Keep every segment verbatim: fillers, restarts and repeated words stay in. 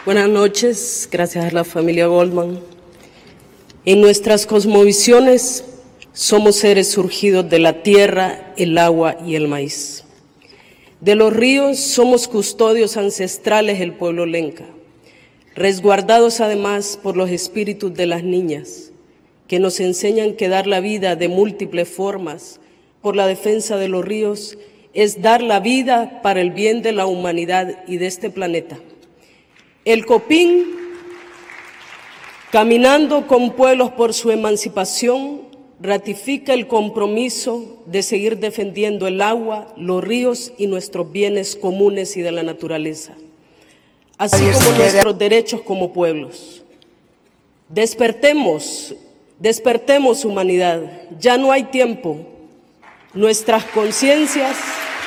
Buenas noches, gracias a la familia Goldman. En nuestras cosmovisiones somos seres surgidos de la tierra, el agua y el maíz. De los ríos somos custodios ancestrales del pueblo lenca, resguardados además por los espíritus de las niñas, que nos enseñan que dar la vida de múltiples formas por la defensa de los ríos es dar la vida para el bien de la humanidad y de este planeta. El Copín, caminando con pueblos por su emancipación, ratifica el compromiso de seguir defendiendo el agua, los ríos y nuestros bienes comunes y de la naturaleza, así como nuestros derechos como pueblos. Despertemos, despertemos humanidad, ya no hay tiempo. Nuestras conciencias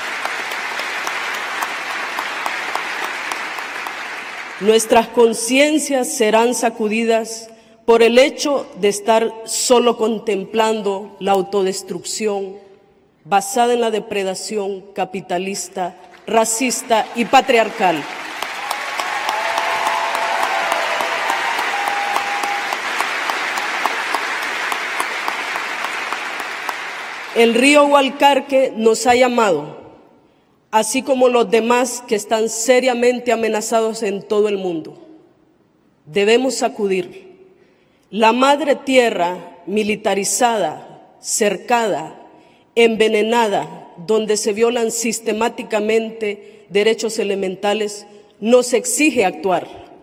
Nuestras conciencias serán sacudidas por el hecho de estar solo contemplando la autodestrucción basada en la depredación capitalista, racista y patriarcal. El río Hualcarque nos ha llamado, así como los demás que están seriamente amenazados en todo el mundo. Debemos sacudir. La madre tierra militarizada, cercada, envenenada, donde se violan sistemáticamente derechos elementales, nos exige actuar.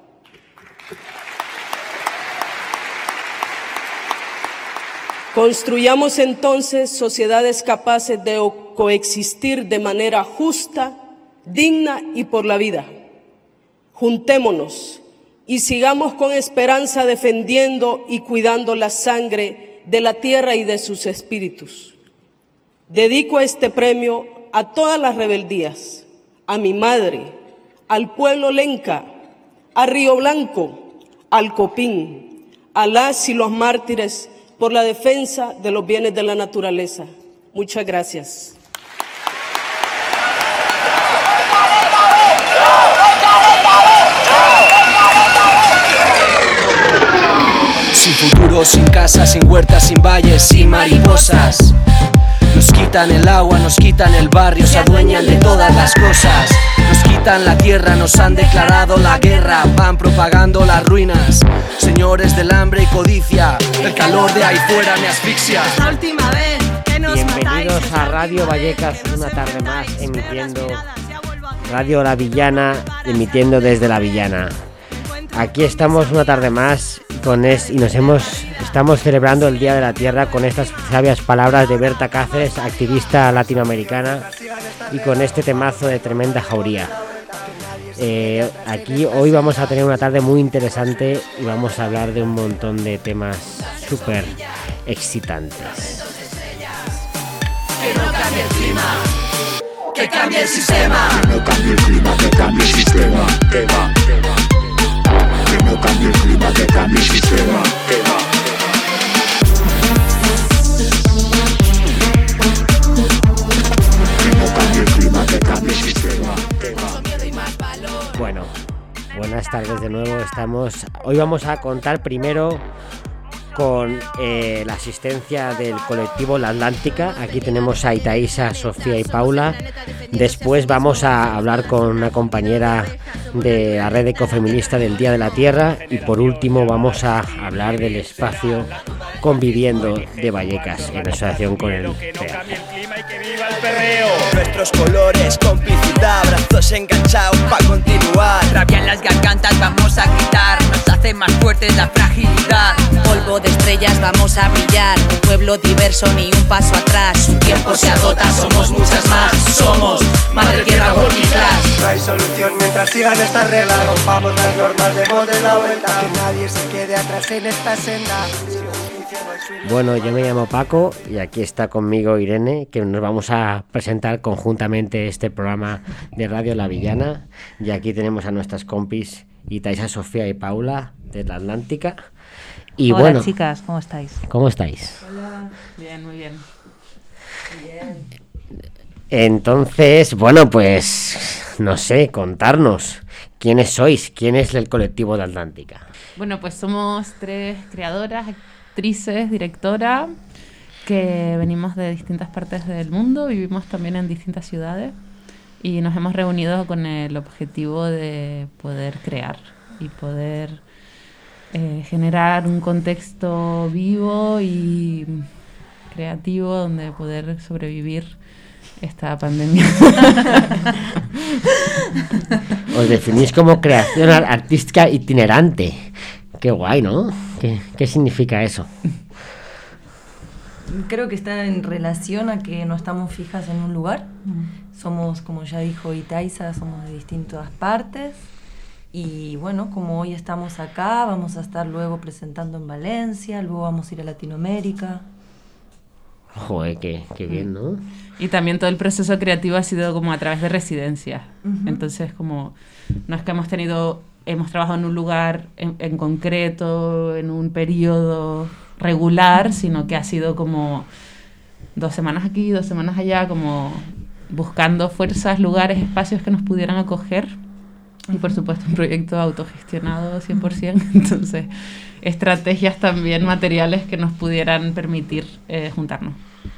Construyamos entonces sociedades capaces de coexistir de manera justa, digna y por la vida. Juntémonos y sigamos con esperanza defendiendo y cuidando la sangre de la tierra y de sus espíritus. Dedico este premio a todas las rebeldías, a mi madre, al pueblo lenca, a Río Blanco, al Copín, a las y los mártires por la defensa de los bienes de la naturaleza. Muchas gracias. Sin futuro, sin casa, sin huertas, sin valles, sin mariposas. Nos quitan el agua, nos quitan el barrio, se adueñan de todas las cosas. Nos quitan la tierra, nos han declarado la guerra, van propagando las ruinas. Señores del hambre y codicia, el calor de ahí fuera me asfixia. La última vez que nos Bienvenidos a Radio Vallecas, una tarde más, emitiendo Radio La Villana, emitiendo desde La Villana. Aquí estamos una tarde más con es, y nos hemos estamos celebrando el Día de la Tierra con estas sabias palabras de Berta Cáceres, activista latinoamericana, y con este temazo de Tremenda Jauría. Eh, aquí hoy vamos a tener una tarde muy interesante y vamos a hablar de un montón de temas súper excitantes. Que no cambie el clima, que cambie el sistema. Que no cambie el clima, que cambie el sistema. Que va, que va. Que no cambie el clima, que cambie el sistema. Que va. Que no cambie el clima, que cambie el sistema. Que va. Bueno, buenas tardes de nuevo. Estamos. Hoy vamos a contar primero con eh, la asistencia del colectivo La Atlántica. Aquí tenemos a Itaísa, Sofía y Paula. Después vamos a hablar con una compañera de la red ecofeminista del Día de la Tierra. Y por último vamos a hablar del espacio Conviviendo de Vallecas en asociación con el C E A. Nuestros colores, complicidad, brazos enganchados para continuar. Rabia en las gargantas, vamos a gritar, nos hace más fuertes la fragilidad. Polvo de estrellas, vamos a brillar. Un pueblo diverso, ni un paso atrás. Su tiempo se agota, somos muchas más. Somos Madre Tierra, Working Class. No hay solución mientras sigan estas reglas. Rompamos las normas, demos de la vuelta. Que nadie se quede atrás en esta senda. Bueno, yo me llamo Paco y aquí está conmigo Irene, que nos vamos a presentar conjuntamente este programa de Radio La Villana. Y aquí tenemos a nuestras compis Itaísa, Sofía y Paula de La Atlántica. Y Hola, bueno, chicas, ¿cómo estáis? ¿Cómo estáis? Hola, bien, muy bien. Bien. Entonces, bueno, pues no sé, contarnos ¿quiénes sois? ¿Quién es el colectivo de Atlántica? Bueno, pues somos tres creadoras, actrices, directora, que venimos de distintas partes del mundo, vivimos también en distintas ciudades y nos hemos reunido con el objetivo de poder crear y poder eh, generar un contexto vivo y creativo donde poder sobrevivir esta pandemia. Os definís como creación artística itinerante. Qué guay, ¿no? ¿Qué, qué significa eso? Creo que está en relación a que no estamos fijas en un lugar. Mm. Somos, como ya dijo Itaiza, somos de distintas partes. Y bueno, como hoy estamos acá, vamos a estar luego presentando en Valencia, luego vamos a ir a Latinoamérica. Joder, qué, qué bien, ¿no? Y también todo el proceso creativo ha sido como a través de residencias. Uh-huh. Entonces, como no es que hemos tenido, hemos trabajado en un lugar en, en concreto, en un periodo regular, sino que ha sido como dos semanas aquí, dos semanas allá, como buscando fuerzas, lugares, espacios que nos pudieran acoger. Y por supuesto un proyecto autogestionado cien por ciento, entonces estrategias también materiales que nos pudieran permitir eh, juntarnos.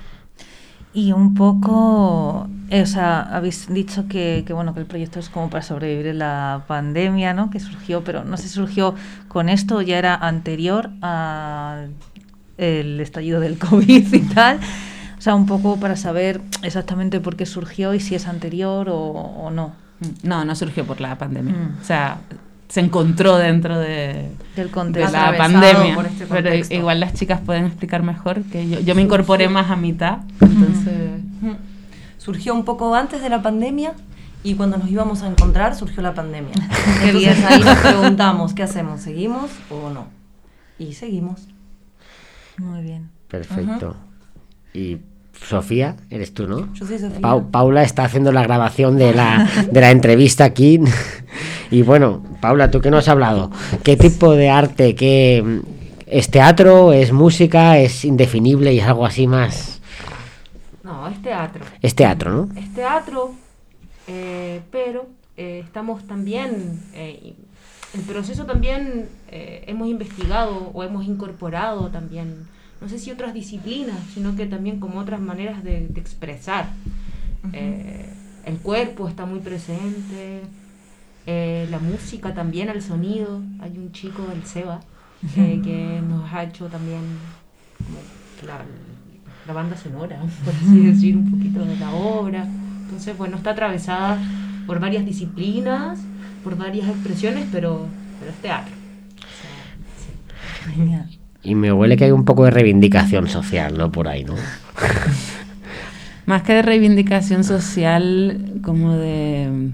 Y un poco, eh, o sea, habéis dicho que, que bueno que el proyecto es como para sobrevivir en la pandemia, ¿no? Que surgió, pero no sé si surgió con esto o ya era anterior al estallido del COVID y tal. O sea, un poco para saber exactamente por qué surgió y si es anterior o, o no. No, no surgió por la pandemia. Mm. O sea, se encontró dentro de, Del contexto, de la pandemia. Por este pero igual las chicas pueden explicar mejor que yo. Yo me incorporé más a mitad. Entonces mm. surgió un poco antes de la pandemia y cuando nos íbamos a encontrar surgió la pandemia. Entonces ahí nos preguntamos, ¿qué hacemos? ¿Seguimos o no? Y seguimos. Muy bien. Perfecto. Uh-huh. Y Sofía, eres tú, ¿no? Yo soy Sofía. Pa- Paula está haciendo la grabación de la, de la entrevista aquí. Y bueno, Paula, ¿tú qué nos has hablado? ¿Qué tipo de arte? ¿Qué, ¿Es teatro? ¿Es música? ¿Es indefinible y es algo así más? No, es teatro. Es teatro, ¿no? Es teatro, eh, pero eh, estamos también... Eh, el proceso también eh, hemos investigado o hemos incorporado también... no sé si otras disciplinas, sino que también como otras maneras de, de expresar. Uh-huh. Eh, el cuerpo está muy presente, eh, la música también, el sonido. Hay un chico, el Seba, uh-huh. eh, que nos ha hecho también como la, la banda sonora, por así decir, un poquito de la obra. Entonces, bueno, está atravesada por varias disciplinas, por varias expresiones, pero, pero es teatro. O sea, sí. Genial. Y me huele que hay un poco de reivindicación social, ¿no? Por ahí, ¿no? Más que de reivindicación social, como de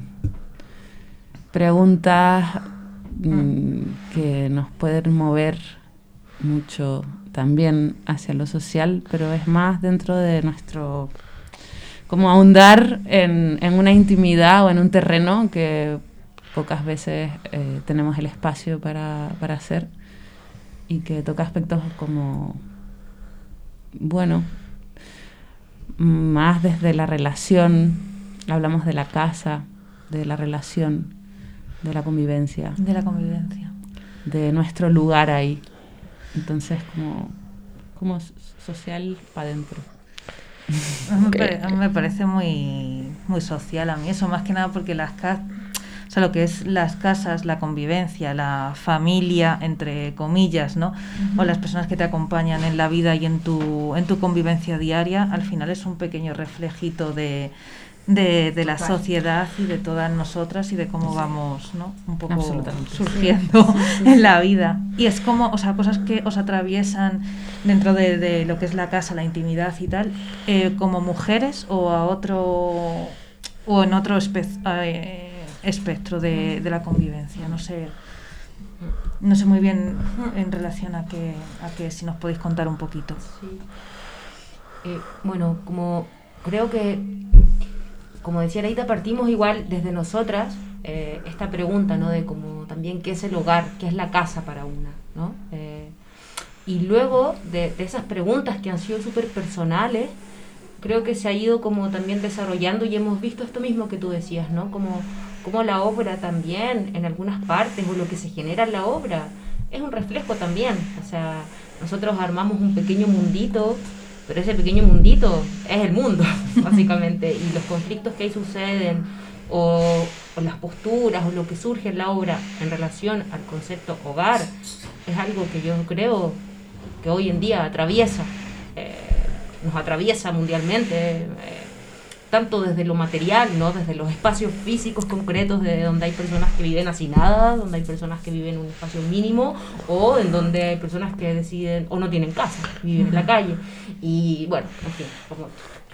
preguntas mmm, que nos pueden mover mucho también hacia lo social, pero es más dentro de nuestro... como ahondar en, en una intimidad o en un terreno que pocas veces eh, tenemos el espacio para, para hacer. Y que toca aspectos como, bueno, más desde la relación, hablamos de la casa, de la relación, de la convivencia. De la convivencia. De nuestro lugar ahí. Entonces, como, como social para adentro. A mí, okay. me, a mí me parece muy, muy social a mí eso, más que nada porque las casas... O sea, lo que es las casas, la convivencia, la familia, entre comillas, ¿no? Uh-huh. O las personas que te acompañan en la vida y en tu en tu convivencia diaria, al final es un pequeño reflejito de, de, de la sociedad y de todas nosotras y de cómo sí. vamos, ¿no? Un poco surgiendo sí. en la vida. Y es como, o sea, cosas que os atraviesan dentro de, de lo que es la casa, la intimidad y tal, eh, como mujeres o a otro... o en otro espe- eh, espectro de, de la convivencia, no sé no sé muy bien en relación a que, a que si nos podéis contar un poquito. Sí. Eh, bueno, como creo que como decía Laita, partimos igual desde nosotras eh, esta pregunta, ¿no? De como también qué es el hogar, qué es la casa para una, ¿no? Eh, y luego de, de esas preguntas que han sido súper personales, creo que se ha ido como también desarrollando y hemos visto esto mismo que tú decías, ¿no? Como cómo la obra también, en algunas partes, o lo que se genera en la obra, es un reflejo también. O sea, nosotros armamos un pequeño mundito, pero ese pequeño mundito es el mundo, básicamente, y los conflictos que ahí suceden, o, o las posturas, o lo que surge en la obra en relación al concepto hogar, es algo que yo creo que hoy en día atraviesa, eh, nos atraviesa mundialmente, eh, tanto desde lo material, ¿no? Desde los espacios físicos concretos, de donde hay personas que viven hacinadas, donde hay personas que viven en un espacio mínimo, o en donde hay personas que deciden, o no tienen casa, viven en la calle. Y bueno, en fin, como...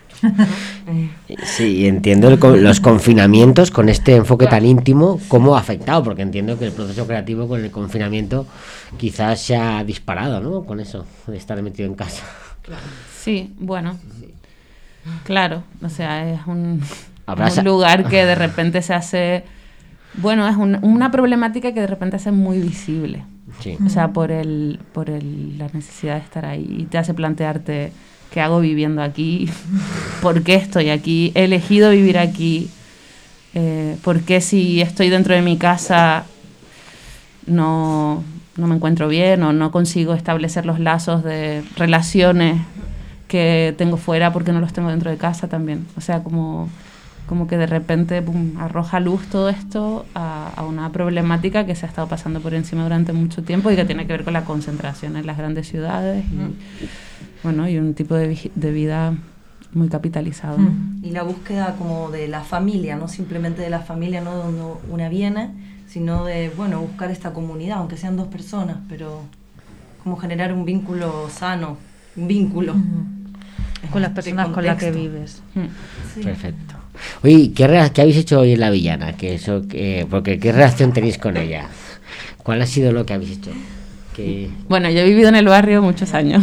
Sí, entiendo el, los confinamientos con este enfoque tan íntimo, cómo ha afectado, porque entiendo que el proceso creativo con el confinamiento quizás se ha disparado, ¿no? Con eso, de estar metido en casa. Sí, bueno, claro, o sea, es un, un lugar que de repente se hace, bueno, es un, una problemática que de repente se hace muy visible, sí. O sea, por el, por el, la necesidad de estar ahí, y te hace plantearte qué hago viviendo aquí, por qué estoy aquí, he elegido vivir aquí, eh, por qué si estoy dentro de mi casa no, no me encuentro bien o no consigo establecer los lazos de relaciones que tengo fuera porque no los tengo dentro de casa también. O sea, como, como que de repente pum, arroja luz todo esto a, a una problemática que se ha estado pasando por encima durante mucho tiempo y que tiene que ver con la concentración en las grandes ciudades y, mm. bueno, y un tipo de, vi- de vida muy capitalizado, ¿no? Mm. Y la búsqueda como de la familia, no simplemente de la familia, no donde una viene, sino de, bueno, buscar esta comunidad, aunque sean dos personas, pero como generar un vínculo sano, un vínculo. Mm. Con las personas con las que vives. Mm. Sí. Perfecto. Oye, ¿qué, re- ¿qué habéis hecho hoy en La Villana? Que eso, que, porque ¿qué relación tenéis con ella? ¿Cuál ha sido lo que habéis hecho? Que... Bueno, yo he vivido en el barrio muchos años.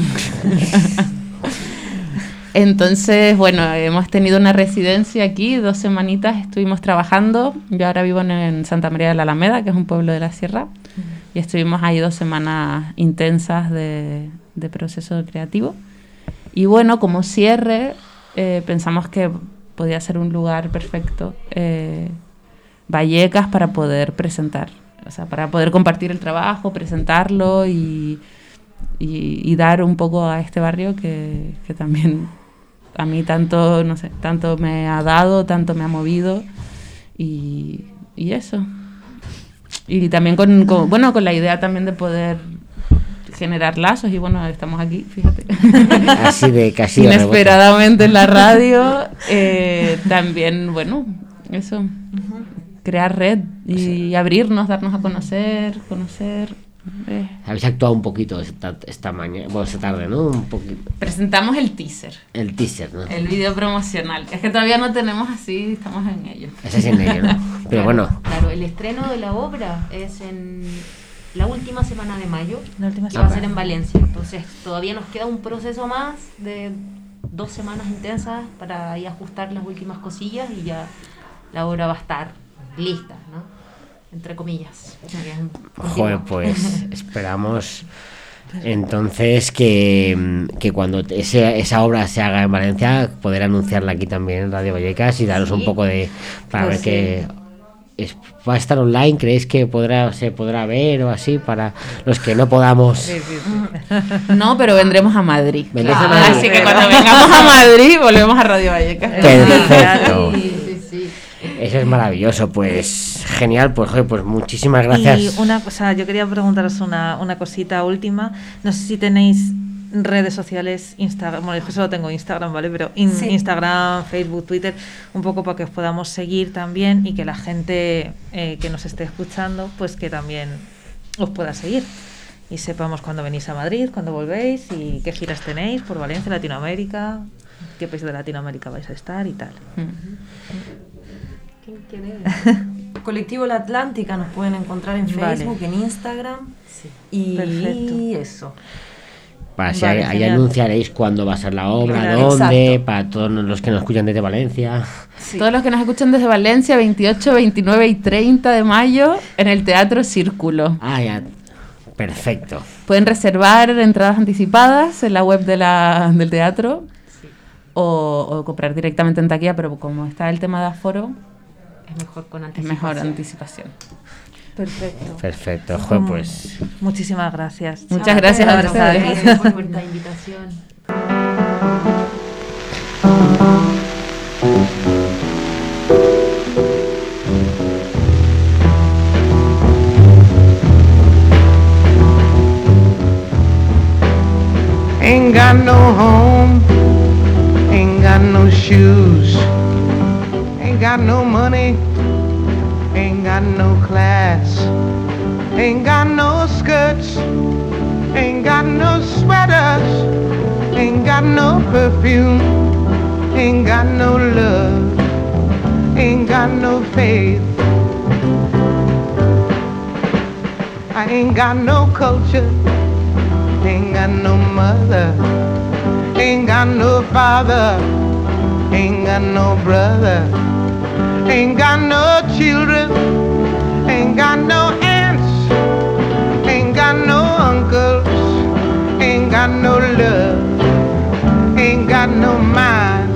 Entonces, bueno, hemos tenido una residencia aquí, dos semanitas estuvimos trabajando. Yo ahora vivo en, en Santa María de la Alameda, que es un pueblo de la sierra, uh-huh. y estuvimos ahí dos semanas intensas de, de proceso creativo. Y bueno, como cierre, eh, pensamos que podía ser un lugar perfecto, eh, Vallecas, para poder presentar, o sea, para poder compartir el trabajo, presentarlo y, y, y dar un poco a este barrio que, que también a mí tanto, no sé, tanto me ha dado, tanto me ha movido y, y eso. Y también con, con, bueno, con la idea también de poder generar lazos y bueno, estamos aquí, fíjate. Así de casi inesperadamente en la radio, eh, también, bueno, eso, uh-huh. crear red y sí. abrirnos, darnos a conocer, conocer. Eh. Habéis actuado un poquito esta, esta mañana, bueno, esta tarde, ¿no? Un poquito. Presentamos el teaser. El teaser, ¿no? El video promocional. Es que todavía no tenemos así, estamos en ello. Ese es en ello, ¿no? Pero claro, bueno. Claro, el estreno de la obra es en la última semana de mayo, la última que va a ser en Valencia. Entonces todavía nos queda un proceso más de dos semanas intensas para ahí ajustar las últimas cosillas y ya la obra va a estar lista, ¿no? Entre comillas. Joder, pues esperamos entonces que, que cuando ese, esa obra se haga en Valencia, poder anunciarla aquí también en Radio Vallecas y daros sí. un poco de... para pues ver sí. que... Es, va a estar online, ¿creéis que podrá se podrá ver o así para los que no podamos? Sí, sí, sí. No, pero vendremos a Madrid. Claro. a Madrid. Así que cuando vengamos a Madrid volvemos a Radio Vallecas. Perfecto. Sí, sí, sí. Eso es maravilloso, pues genial, pues joder, pues muchísimas gracias. Y una cosa, yo quería preguntaros una, una cosita última, no sé si tenéis redes sociales, Instagram, bueno, yo solo tengo Instagram, ¿vale? Pero in, sí. Instagram, Facebook, Twitter, un poco para que os podamos seguir también y que la gente eh, que nos esté escuchando, pues que también os pueda seguir y sepamos cuándo venís a Madrid, cuándo volvéis y qué giras tenéis por Valencia, Latinoamérica, qué país de Latinoamérica vais a estar y tal. ¿Quién quiere? Colectivo La Atlántica, nos pueden encontrar en Facebook, vale. en Instagram sí. y Perfecto. eso. Para si vale, ahí, ahí anunciaréis cuándo va a ser la obra, claro, dónde, exacto. Para todos los que nos escuchan desde Valencia. Sí. Todos los que nos escuchan desde Valencia, veintiocho, veintinueve y treinta de mayo, en el Teatro Círculo. Ah, ya. Perfecto. Pueden reservar entradas anticipadas en la web de la, del teatro sí. o, o comprar directamente en taquilla, pero como está el tema de aforo, es mejor con Es anticipación. mejor anticipación. Perfecto. Perfecto, jo, pues... Muchísimas gracias. Muchas gracias a ustedes. Gracias por esta invitación. Ain't got no home, ain't got no shoes, ain't got no money, ain't got no class, ain't got no skirts, ain't got no sweaters, ain't got no perfume, ain't got no love, ain't got no faith. I ain't got no culture, ain't got no mother, ain't got no father, ain't got no brother, ain't got no children, ain't got no aunts, ain't got no uncles, ain't got no love, ain't got no mind.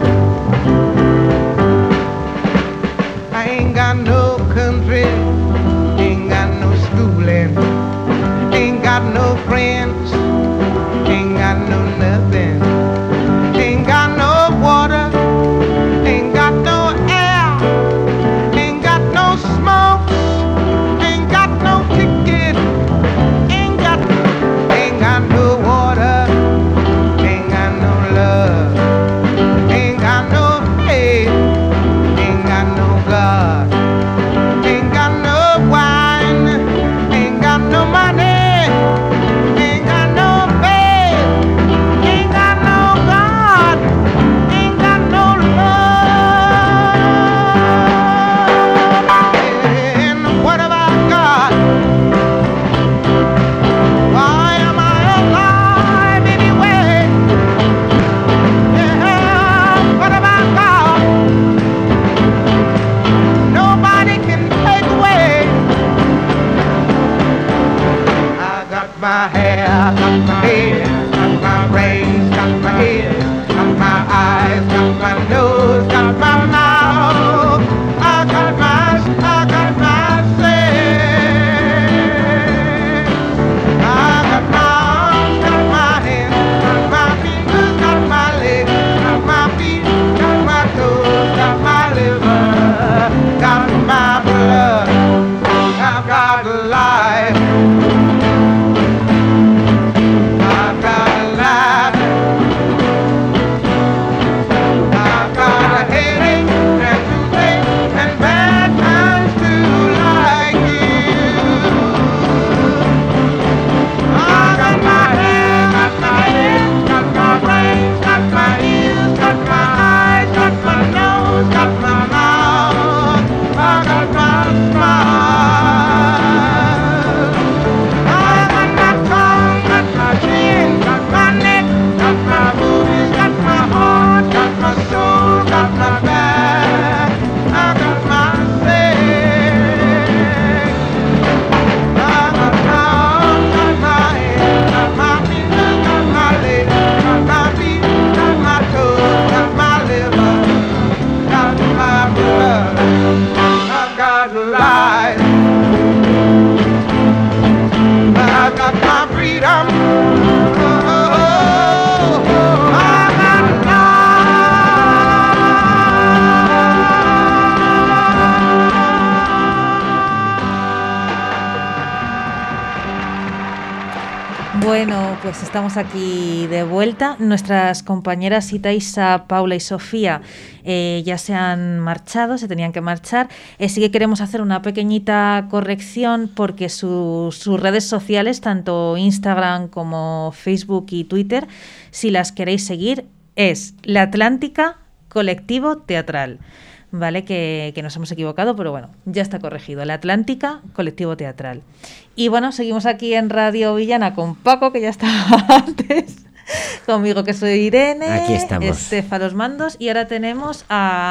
I ain't got no country, ain't got no schooling, ain't got no friends, ain't got no nothing, ain't got no water, ain't got no air, ain't got no smoke, ain't got no ticket, ain't got, ain't got no water, ain't got no love, ain't got no faith, ain't got no God, ain't got no wine, ain't got no money. My hair, got my head, got my brains, got my head, got my eyes, got my nose, got my mouth. I got my, I got my sense. I got my arms, got my hands, got my fingers, got my legs, got my feet, got my toes, got my liver, got my blood. I've got life. Bueno, pues estamos aquí de vuelta. Nuestras compañeras Itaísa, Paula y Sofía eh, ya se han marchado, se tenían que marchar. Eh, sí que queremos hacer una pequeñita corrección porque su, sus redes sociales, tanto Instagram como Facebook y Twitter, si las queréis seguir, es La Atlántica Colectivo Teatral. Vale, que, que nos hemos equivocado, pero bueno, ya está corregido. La Atlántica Colectivo Teatral. Y bueno, seguimos aquí en Radio Villana con Paco, que ya estaba antes, conmigo que soy Irene, aquí estamos. Estefa los mandos, y ahora tenemos a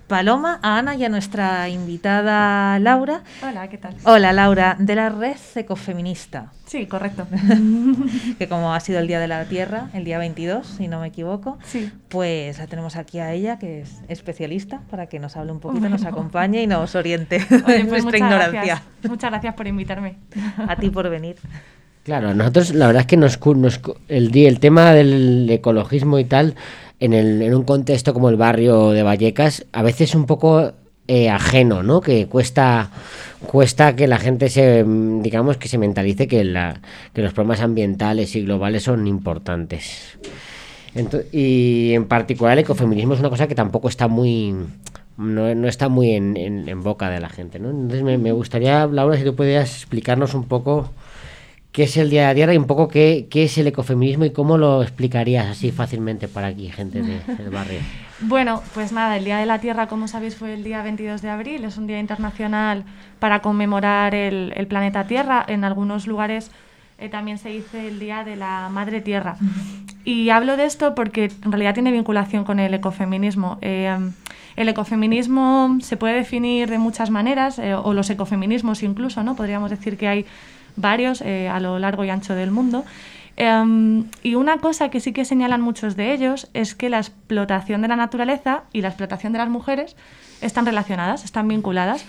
Paloma, a Ana y a nuestra invitada Laura. Hola, ¿qué tal? Hola, Laura, de la Red Ecofeminista. Sí, correcto. Que como ha sido el Día de la Tierra, el día veintidós, si no me equivoco, sí. Pues la tenemos aquí a ella, que es especialista, para que nos hable un poquito, bueno. nos acompañe y nos oriente Oye, en pues nuestra muchas ignorancia. Gracias. Muchas gracias por invitarme. A ti por venir. Claro, nosotros la verdad es que nos, nos el, el tema del ecologismo y tal, en, el, en un contexto como el barrio de Vallecas, a veces un poco eh, ajeno, ¿no? Que cuesta cuesta que la gente se, digamos, que se mentalice que, la, que los problemas ambientales y globales son importantes. Entonces, y en particular el ecofeminismo es una cosa que tampoco está muy... No, no está muy en, en, en boca de la gente, ¿no? Entonces me, me gustaría, Laura, si tú pudieras explicarnos un poco qué es el Día de la Tierra y un poco qué, qué es el ecofeminismo y cómo lo explicarías así fácilmente para aquí, gente de, del barrio. Bueno, pues nada, el Día de la Tierra, como sabéis, fue el día veintidós de abril, es un día internacional para conmemorar el, el planeta Tierra. En algunos lugares eh, también se dice el Día de la Madre Tierra. Y hablo de esto porque en realidad tiene vinculación con el ecofeminismo. Eh, el ecofeminismo se puede definir de muchas maneras, eh, o los ecofeminismos incluso, ¿no? Podríamos decir que hay varios eh, a lo largo y ancho del mundo. Um, y una cosa que sí que señalan muchos de ellos es que la explotación de la naturaleza y la explotación de las mujeres están relacionadas, están vinculadas.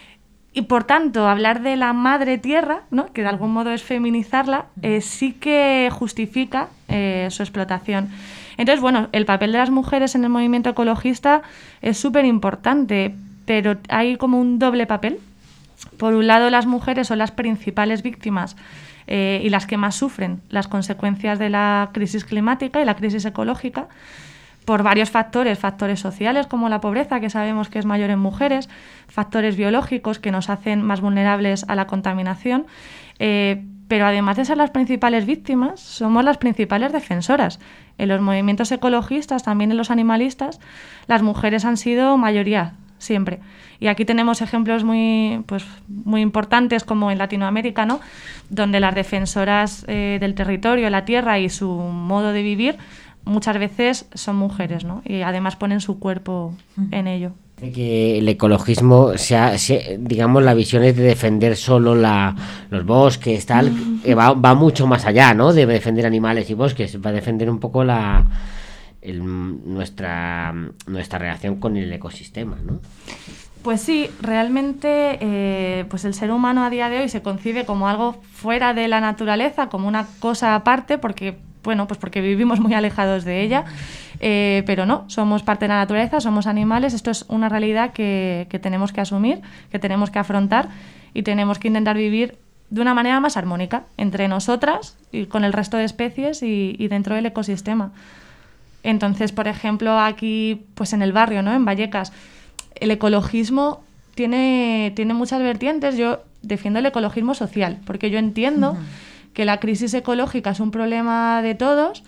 Y por tanto, hablar de la madre tierra, ¿no? Que de algún modo es feminizarla, eh, sí que justifica eh, su explotación. Entonces, bueno, el papel de las mujeres en el movimiento ecologista es súper importante, pero hay como un doble papel. Por un lado, las mujeres son las principales víctimas eh, y las que más sufren las consecuencias de la crisis climática y la crisis ecológica por varios factores, factores sociales como la pobreza, que sabemos que es mayor en mujeres, factores biológicos que nos hacen más vulnerables a la contaminación, eh, pero además de ser las principales víctimas, somos las principales defensoras. En los movimientos ecologistas, también en los animalistas, las mujeres han sido mayoría siempre. Y aquí tenemos ejemplos muy, pues, muy importantes como en Latinoamérica, ¿no? Donde las defensoras eh, del territorio, la tierra y su modo de vivir muchas veces son mujeres, ¿no? Y además ponen su cuerpo en ello. Que el ecologismo sea, sea, digamos, la visión es de defender solo la, los bosques, tal, que va, va mucho más allá, ¿no? De defender animales y bosques, va a defender un poco la el, nuestra nuestra relación con el ecosistema, ¿no? Pues sí, realmente eh, pues el ser humano a día de hoy se concibe como algo fuera de la naturaleza, como una cosa aparte, porque bueno, pues porque vivimos muy alejados de ella, eh, pero no, somos parte de la naturaleza, somos animales, esto es una realidad que, que tenemos que asumir, que tenemos que afrontar y tenemos que intentar vivir de una manera más armónica entre nosotras y con el resto de especies y, y dentro del ecosistema. Entonces, por ejemplo, aquí pues en el barrio, ¿no? En Vallecas, el ecologismo tiene, tiene muchas vertientes. Yo defiendo el ecologismo social, porque yo entiendo uh-huh. que la crisis ecológica es un problema de todos,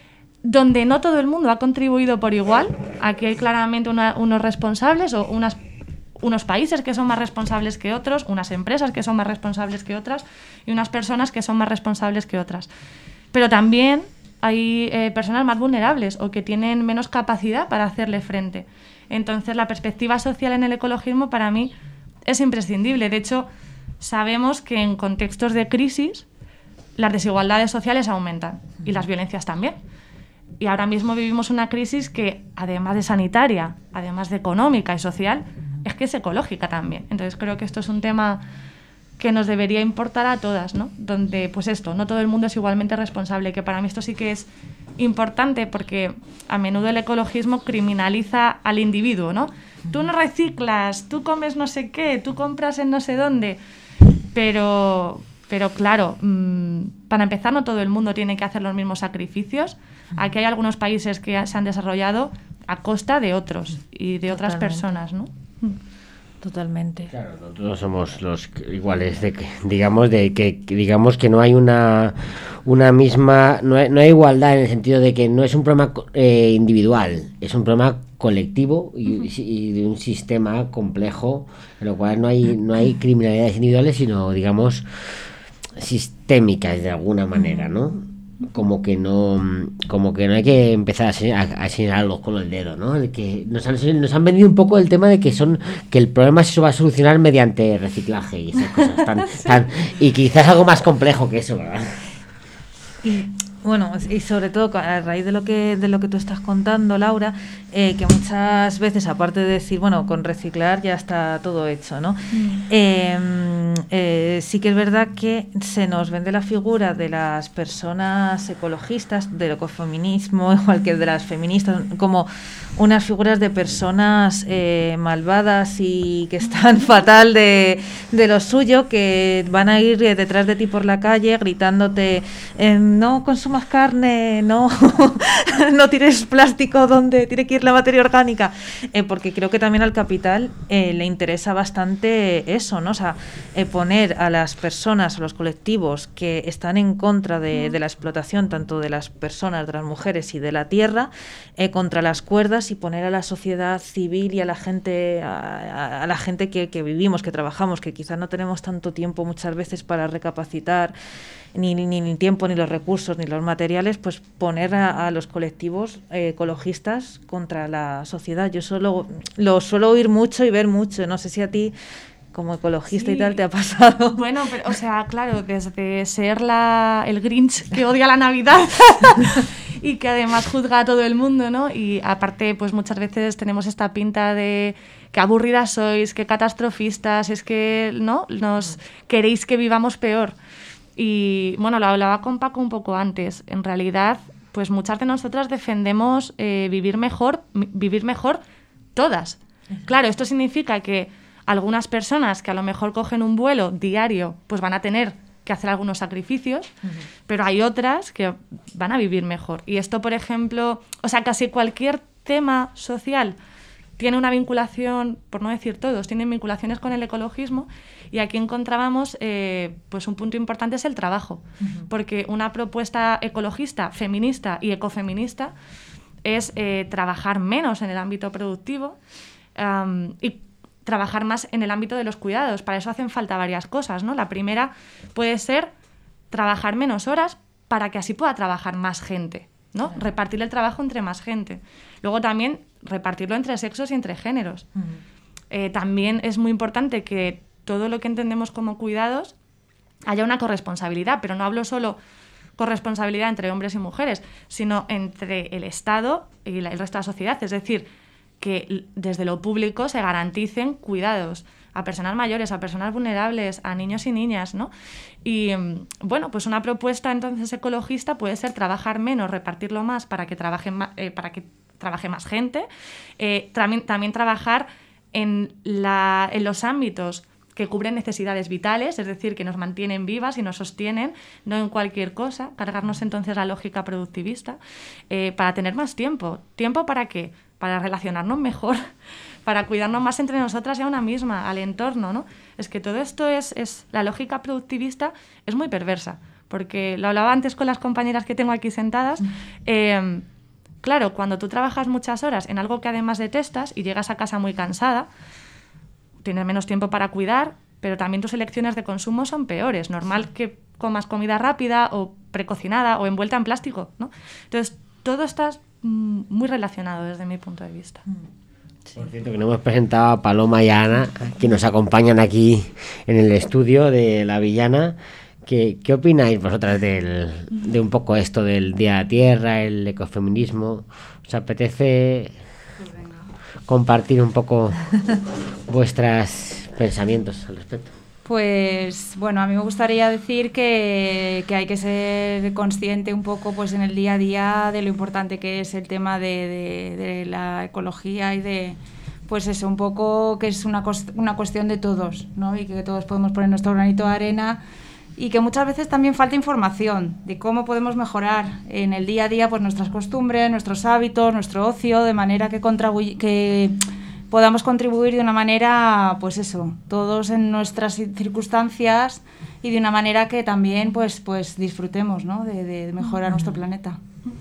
donde no todo el mundo ha contribuido por igual. Aquí hay claramente una, unos responsables o unas, unos países que son más responsables que otros, unas empresas que son más responsables que otras y unas personas que son más responsables que otras. Pero también hay eh, personas más vulnerables o que tienen menos capacidad para hacerle frente. Entonces, la perspectiva social en el ecologismo para mí es imprescindible. De hecho, sabemos que en contextos de crisis las desigualdades sociales aumentan y las violencias también. Y ahora mismo vivimos una crisis que, además de sanitaria, además de económica y social, es que es ecológica también. Entonces, creo que esto es un tema que nos debería importar a todas, ¿no? Donde, pues esto, no todo el mundo es igualmente responsable, que para mí esto sí que es importante porque a menudo el ecologismo criminaliza al individuo, ¿no? Tú no reciclas, tú comes no sé qué, tú compras en no sé dónde, pero, pero claro, mmm, para empezar no todo el mundo tiene que hacer los mismos sacrificios. Aquí hay algunos países que se han desarrollado a costa de otros y de otras Totalmente. personas, ¿no? Totalmente. Claro, nosotros somos los iguales, de que, digamos de que digamos que no hay una una misma no hay, no hay igualdad en el sentido de que no es un problema eh, individual, es un problema colectivo y, uh-huh. y de un sistema complejo, en lo cual no hay no hay criminalidades individuales, sino digamos sistémicas de alguna manera, ¿no? como que no como que no hay que empezar a, señal, a señalarlos con el dedo, ¿no? El que nos han, nos han vendido un poco el tema de que son que el problema se va a solucionar mediante reciclaje y esas cosas tan, tan, y quizás algo más complejo que eso, ¿verdad? Y bueno, y sobre todo a raíz de lo que de lo que tú estás contando, Laura, eh, que muchas veces, aparte de decir, bueno, con reciclar ya está todo hecho, ¿no? Mm. Eh, eh, sí que es verdad que se nos vende la figura de las personas ecologistas, del ecofeminismo, igual que de las feministas, como unas figuras de personas eh, malvadas y que están fatal de, de lo suyo, que van a ir detrás de ti por la calle gritándote eh, no consumas carne, no no tires plástico donde tiene que ir la materia orgánica, eh, porque creo que también al capital eh, le interesa bastante eso, ¿no? O sea, eh, poner a las personas, a los colectivos que están en contra de, de la explotación, tanto de las personas, de las mujeres y de la tierra, eh, contra las cuerdas, y poner a la sociedad civil y a la gente a, a la gente que, que vivimos, que trabajamos, que quizás no tenemos tanto tiempo muchas veces para recapacitar, ni, ni, ni el tiempo, ni los recursos, ni los materiales, pues poner a, a los colectivos eh, ecologistas contra la sociedad. Yo solo lo suelo oír mucho y ver mucho, no sé si a ti como ecologista sí. y tal te ha pasado. Bueno, pero, o sea, claro, desde ser la el Grinch que odia la Navidad y que además juzga a todo el mundo, ¿no? Y aparte, pues muchas veces tenemos esta pinta de qué aburridas sois, qué catastrofistas, es que, ¿no? Nos queréis que vivamos peor. Y, bueno, lo hablaba con Paco un poco antes. En realidad, pues muchas de nosotras defendemos eh, vivir mejor, vivir mejor todas. Claro, esto significa que algunas personas que a lo mejor cogen un vuelo diario, pues van a tener que hacer algunos sacrificios, uh-huh. pero hay otras que van a vivir mejor. Y esto, por ejemplo, o sea, casi cualquier tema social tiene una vinculación, por no decir todos, tienen vinculaciones con el ecologismo, y aquí encontrábamos, eh, pues un punto importante es el trabajo, uh-huh. porque una propuesta ecologista, feminista y ecofeminista es eh, trabajar menos en el ámbito productivo um, y trabajar más en el ámbito de los cuidados. Para eso hacen falta varias cosas, ¿no? La primera puede ser trabajar menos horas para que así pueda trabajar más gente, ¿no? Claro. Repartir el trabajo entre más gente. Luego también repartirlo entre sexos y entre géneros. Uh-huh. Eh, también es muy importante que todo lo que entendemos como cuidados haya una corresponsabilidad, pero no hablo solo corresponsabilidad entre hombres y mujeres, sino entre el Estado y la, el resto de la sociedad. Es decir, que desde lo público se garanticen cuidados a personas mayores, a personas vulnerables, a niños y niñas, ¿no? Y, bueno, pues una propuesta entonces ecologista puede ser trabajar menos, repartirlo más para que trabaje más, eh, para que trabaje más gente, eh, también, también trabajar en, la, en los ámbitos que cubren necesidades vitales, es decir, que nos mantienen vivas y nos sostienen, no en cualquier cosa, cargarnos entonces la lógica productivista, eh, para tener más tiempo. ¿Tiempo para qué? Para relacionarnos mejor, para cuidarnos más entre nosotras y a una misma, al entorno, ¿no? Es que todo esto es, es la lógica productivista es muy perversa, porque lo hablaba antes con las compañeras que tengo aquí sentadas. Eh, claro, cuando tú trabajas muchas horas en algo que además detestas y llegas a casa muy cansada, tienes menos tiempo para cuidar, pero también tus elecciones de consumo son peores. Normal que comas comida rápida o precocinada o envuelta en plástico, ¿no? Entonces, todo está muy relacionado desde mi punto de vista. Sí. Por cierto, que no hemos presentado a Paloma y a Ana, que nos acompañan aquí en el estudio de La Villana. ¿Qué, qué opináis vosotras del, de un poco esto del Día de la Tierra, el ecofeminismo? ¿Os apetece compartir un poco vuestros pensamientos al respecto? Pues bueno, a mí me gustaría decir que, que hay que ser consciente un poco pues en el día a día de lo importante que es el tema de, de, de la ecología y de, pues eso, un poco que es una, una cuestión de todos, ¿no? Y que todos podemos poner nuestro granito de arena, y que muchas veces también falta información de cómo podemos mejorar en el día a día pues nuestras costumbres, nuestros hábitos, nuestro ocio, de manera que, contribu- que podamos contribuir de una manera, pues eso, todos en nuestras circunstancias, y de una manera que también pues, pues disfrutemos, ¿no? de, de mejorar nuestro planeta.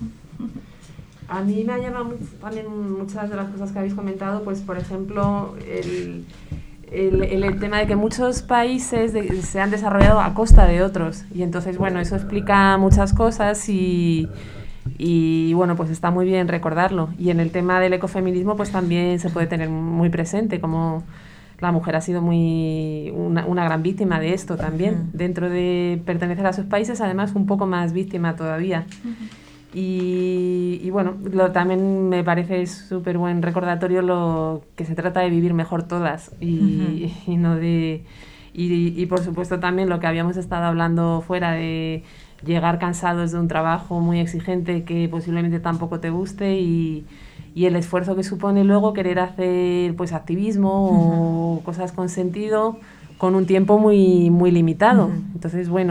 A mí me ha llamado también muchas de las cosas que habéis comentado, pues por ejemplo, el, el, el, el tema de que muchos países de, se han desarrollado a costa de otros. Y entonces, bueno, eso explica muchas cosas y, y bueno, pues está muy bien recordarlo. Y en el tema del ecofeminismo, pues también se puede tener muy presente como la mujer ha sido muy una, una gran víctima de esto también. Uh-huh. Dentro de pertenecer a esos países, además, un poco más víctima todavía. Uh-huh. Y, y bueno, lo, también me parece súper buen recordatorio lo que se trata de vivir mejor todas y, uh-huh. y no de y, y por supuesto también lo que habíamos estado hablando fuera de llegar cansados de un trabajo muy exigente que posiblemente tampoco te guste y, y el esfuerzo que supone luego querer hacer pues activismo uh-huh. o cosas con sentido con un tiempo muy, muy limitado. Uh-huh. Entonces, bueno,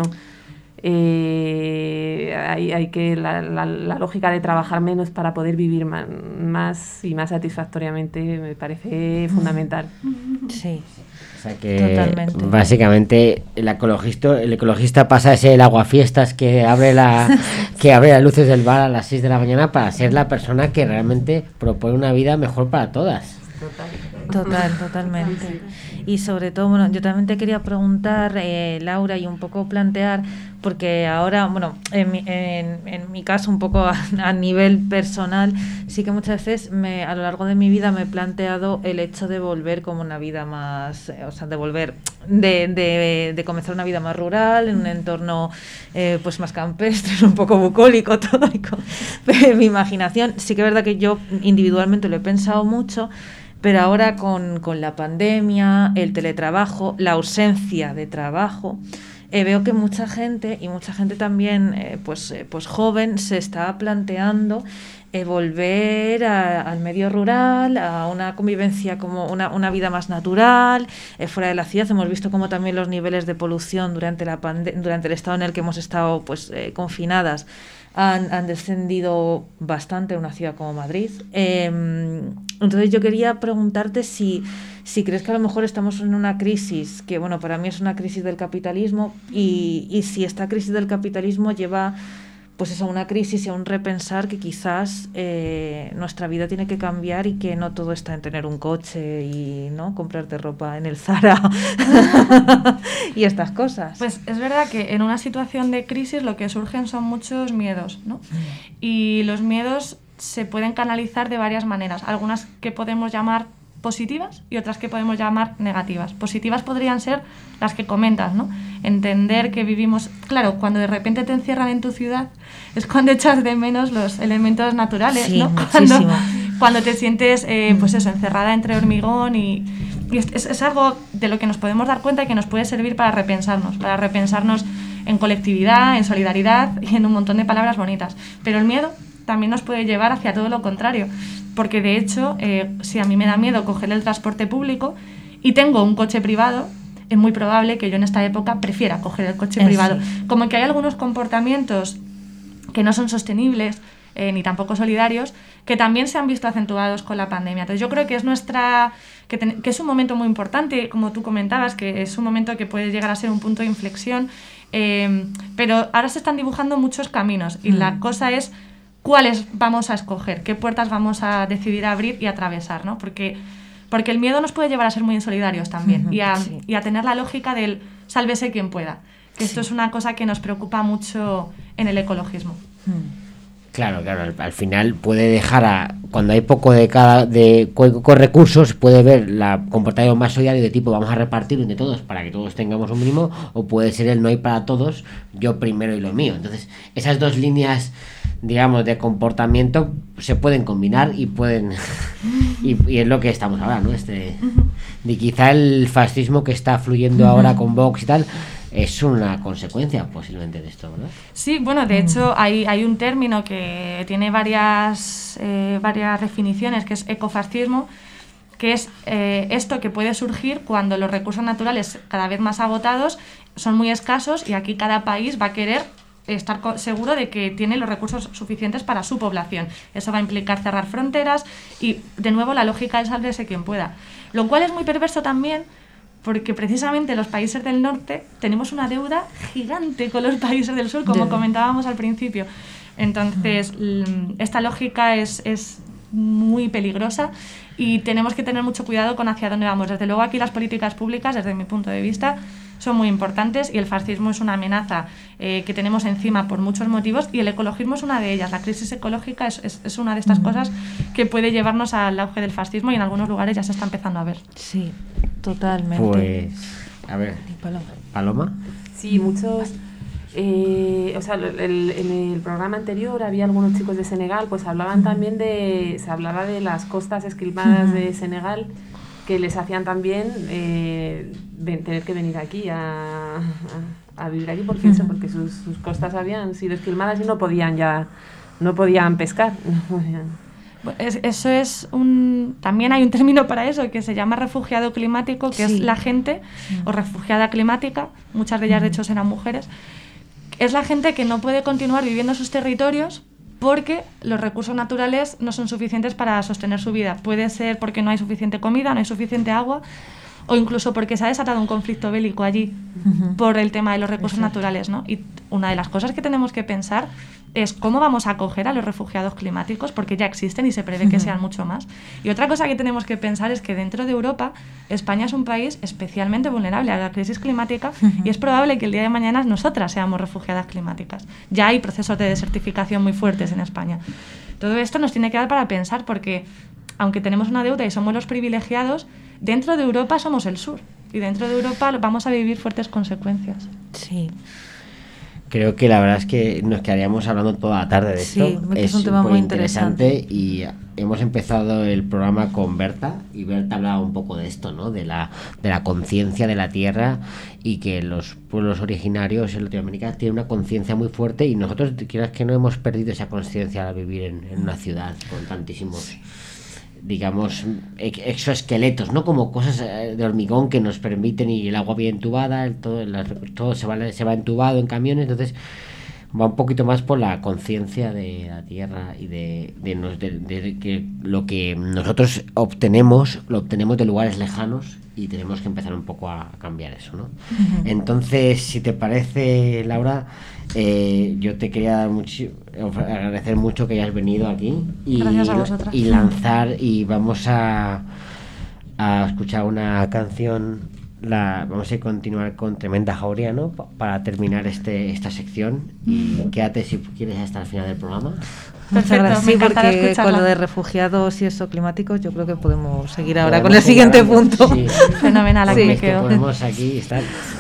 Eh, hay, hay que la, la, la lógica de trabajar menos para poder vivir más, más y más satisfactoriamente me parece fundamental. Sí, o sea que totalmente. Básicamente el ecologista, el ecologista pasa a ser el aguafiestas que abre la que abre las luces del bar a las seis de la mañana para ser la persona que realmente propone una vida mejor para todas. Total, Total totalmente. Y sobre todo, bueno, yo también te quería preguntar, eh, Laura, y un poco plantear, porque ahora, bueno, en mi, en, en mi caso, un poco a, a nivel personal, sí que muchas veces me, a lo largo de mi vida me he planteado el hecho de volver como una vida más, eh, o sea, de volver, de, de, de comenzar una vida más rural, en un entorno eh, pues más campestre, un poco bucólico, todo, y con, mi imaginación. Sí que es verdad que yo individualmente lo he pensado mucho, pero ahora con, con la pandemia, el teletrabajo, la ausencia de trabajo, eh, veo que mucha gente, y mucha gente también eh, pues, eh, pues joven, se está planteando eh, volver a, al medio rural, a una convivencia, como una, una vida más natural, eh, fuera de la ciudad. Hemos visto como también los niveles de polución durante, la pande- durante el estado en el que hemos estado pues, eh, confinadas Han, han descendido bastante en una ciudad como Madrid. Eh, entonces yo quería preguntarte si, si crees que a lo mejor estamos en una crisis, que bueno, para mí es una crisis del capitalismo, y, y si esta crisis del capitalismo lleva pues eso, a una crisis y a un repensar que quizás eh, nuestra vida tiene que cambiar y que no todo está en tener un coche y no comprarte ropa en el Zara y estas cosas. Pues es verdad que en una situación de crisis lo que surgen son muchos miedos, ¿no? Y los miedos se pueden canalizar de varias maneras, algunas que podemos llamar positivas y otras que podemos llamar negativas. Positivas podrían ser las que comentas, ¿no? Entender que vivimos... Claro, cuando de repente te encierran en tu ciudad es cuando echas de menos los elementos naturales, sí, ¿no? Cuando, cuando te sientes, eh, pues eso, encerrada entre hormigón y... y es, es algo de lo que nos podemos dar cuenta y que nos puede servir para repensarnos, para repensarnos en colectividad, en solidaridad y en un montón de palabras bonitas. Pero el miedo también nos puede llevar hacia todo lo contrario. Porque de hecho, eh, si a mí me da miedo coger el transporte público y tengo un coche privado, es muy probable que yo en esta época prefiera coger el coche eh, privado. Sí. Como que hay algunos comportamientos que no son sostenibles eh, ni tampoco solidarios, que también se han visto acentuados con la pandemia. Entonces yo creo que es nuestra que, ten, que es un momento muy importante, como tú comentabas, que es un momento que puede llegar a ser un punto de inflexión, eh, pero ahora se están dibujando muchos caminos y mm. la cosa es cuáles vamos a escoger, qué puertas vamos a decidir abrir y atravesar, ¿no? Porque, porque el miedo nos puede llevar a ser muy insolidarios también, uh-huh, y, a, sí. y a tener la lógica del sálvese quien pueda, que sí. Esto es una cosa que nos preocupa mucho en el ecologismo. Claro, claro, al, al final puede dejar a, cuando hay poco de cada de con recursos, puede ver la comportamiento más solidario de tipo vamos a repartir entre todos para que todos tengamos un mínimo, o puede ser el no hay para todos, yo primero y lo mío. Entonces, esas dos líneas, digamos, de comportamiento se pueden combinar y pueden y, y es lo que estamos ahora, ¿no? Este de quizá el fascismo que está fluyendo ahora con Vox y tal es una consecuencia posiblemente de esto, ¿verdad? Sí, bueno, de hecho hay, hay un término que tiene varias, eh, varias definiciones, que es ecofascismo, que es eh, esto que puede surgir cuando los recursos naturales cada vez más agotados son muy escasos y aquí cada país va a querer estar seguro de que tiene los recursos suficientes para su población. Eso va a implicar cerrar fronteras y, de nuevo, la lógica es sálvese quien pueda. Lo cual es muy perverso también porque precisamente los países del norte tenemos una deuda gigante con los países del sur, como comentábamos al principio. Entonces, esta lógica es, es muy peligrosa y tenemos que tener mucho cuidado con hacia dónde vamos. Desde luego aquí las políticas públicas, desde mi punto de vista, son muy importantes y el fascismo es una amenaza eh, que tenemos encima por muchos motivos y el ecologismo es una de ellas. La crisis ecológica es, es, es una de estas uh-huh. cosas que puede llevarnos al auge del fascismo y en algunos lugares ya se está empezando a ver. Sí, totalmente. Pues, a ver, Paloma. ¿Paloma? Sí, muchos... Eh, o sea, el, el, en el programa anterior había algunos chicos de Senegal, pues hablaban también de, se hablaba de las costas esquilmadas de Senegal, que les hacían también eh, ven, tener que venir aquí a, a, a vivir aquí, porque eso, porque sus, sus costas habían sido esquilmadas y no podían ya, no podían pescar, no podían. Es, eso es un... También hay un término para eso que se llama refugiado climático, que sí. es la gente, sí. o refugiada climática, muchas de ellas de hecho serán mujeres. Es la gente que no puede continuar viviendo en sus territorios porque los recursos naturales no son suficientes para sostener su vida. Puede ser porque no hay suficiente comida, no hay suficiente agua, o incluso porque se ha desatado un conflicto bélico allí uh-huh. por el tema de los recursos Exacto. naturales, ¿no? Y una de las cosas que tenemos que pensar es cómo vamos a acoger a los refugiados climáticos, porque ya existen y se prevé uh-huh. que sean mucho más. Y otra cosa que tenemos que pensar es que dentro de Europa, España es un país especialmente vulnerable a la crisis climática uh-huh. y es probable que el día de mañana nosotras seamos refugiadas climáticas. Ya hay procesos de desertificación muy fuertes en España. Todo esto nos tiene que dar para pensar porque, aunque tenemos una deuda y somos los privilegiados, dentro de Europa somos el sur y dentro de Europa vamos a vivir fuertes consecuencias. Sí. Creo que la verdad es que nos quedaríamos hablando toda la tarde de sí, esto. Es, es un tema muy interesante. interesante y hemos empezado el programa con Berta y Berta hablaba un poco de esto, ¿no? De la de la conciencia de la tierra y que los pueblos originarios en Latinoamérica tienen una conciencia muy fuerte y nosotros, quieras que no, hemos perdido esa conciencia al vivir en, en una ciudad con tantísimos, digamos, exoesqueletos, ¿no? Como cosas de hormigón que nos permiten, y el agua bien entubada, el, todo, el, todo se va, se va entubado en camiones, entonces va un poquito más por la conciencia de la tierra y de, de, nos, de, de que lo que nosotros obtenemos, lo obtenemos de lugares lejanos y tenemos que empezar un poco a cambiar eso, ¿no? Uh-huh. Entonces, si te parece, Laura, eh, yo te quería dar mucho, agradecer mucho que hayas venido aquí y, y lanzar, y vamos a, a escuchar una canción. La, vamos a continuar con Tremenda Jauría, ¿no? Pa- para terminar este esta sección, y quédate si quieres hasta el final del programa. Muchas gracias, sí, porque con lo de refugiados y eso climáticos yo creo que podemos seguir ahora podemos con el siguiente punto. Sí. Fenomenal, aquí sí, me quedo. Podemos aquí estar.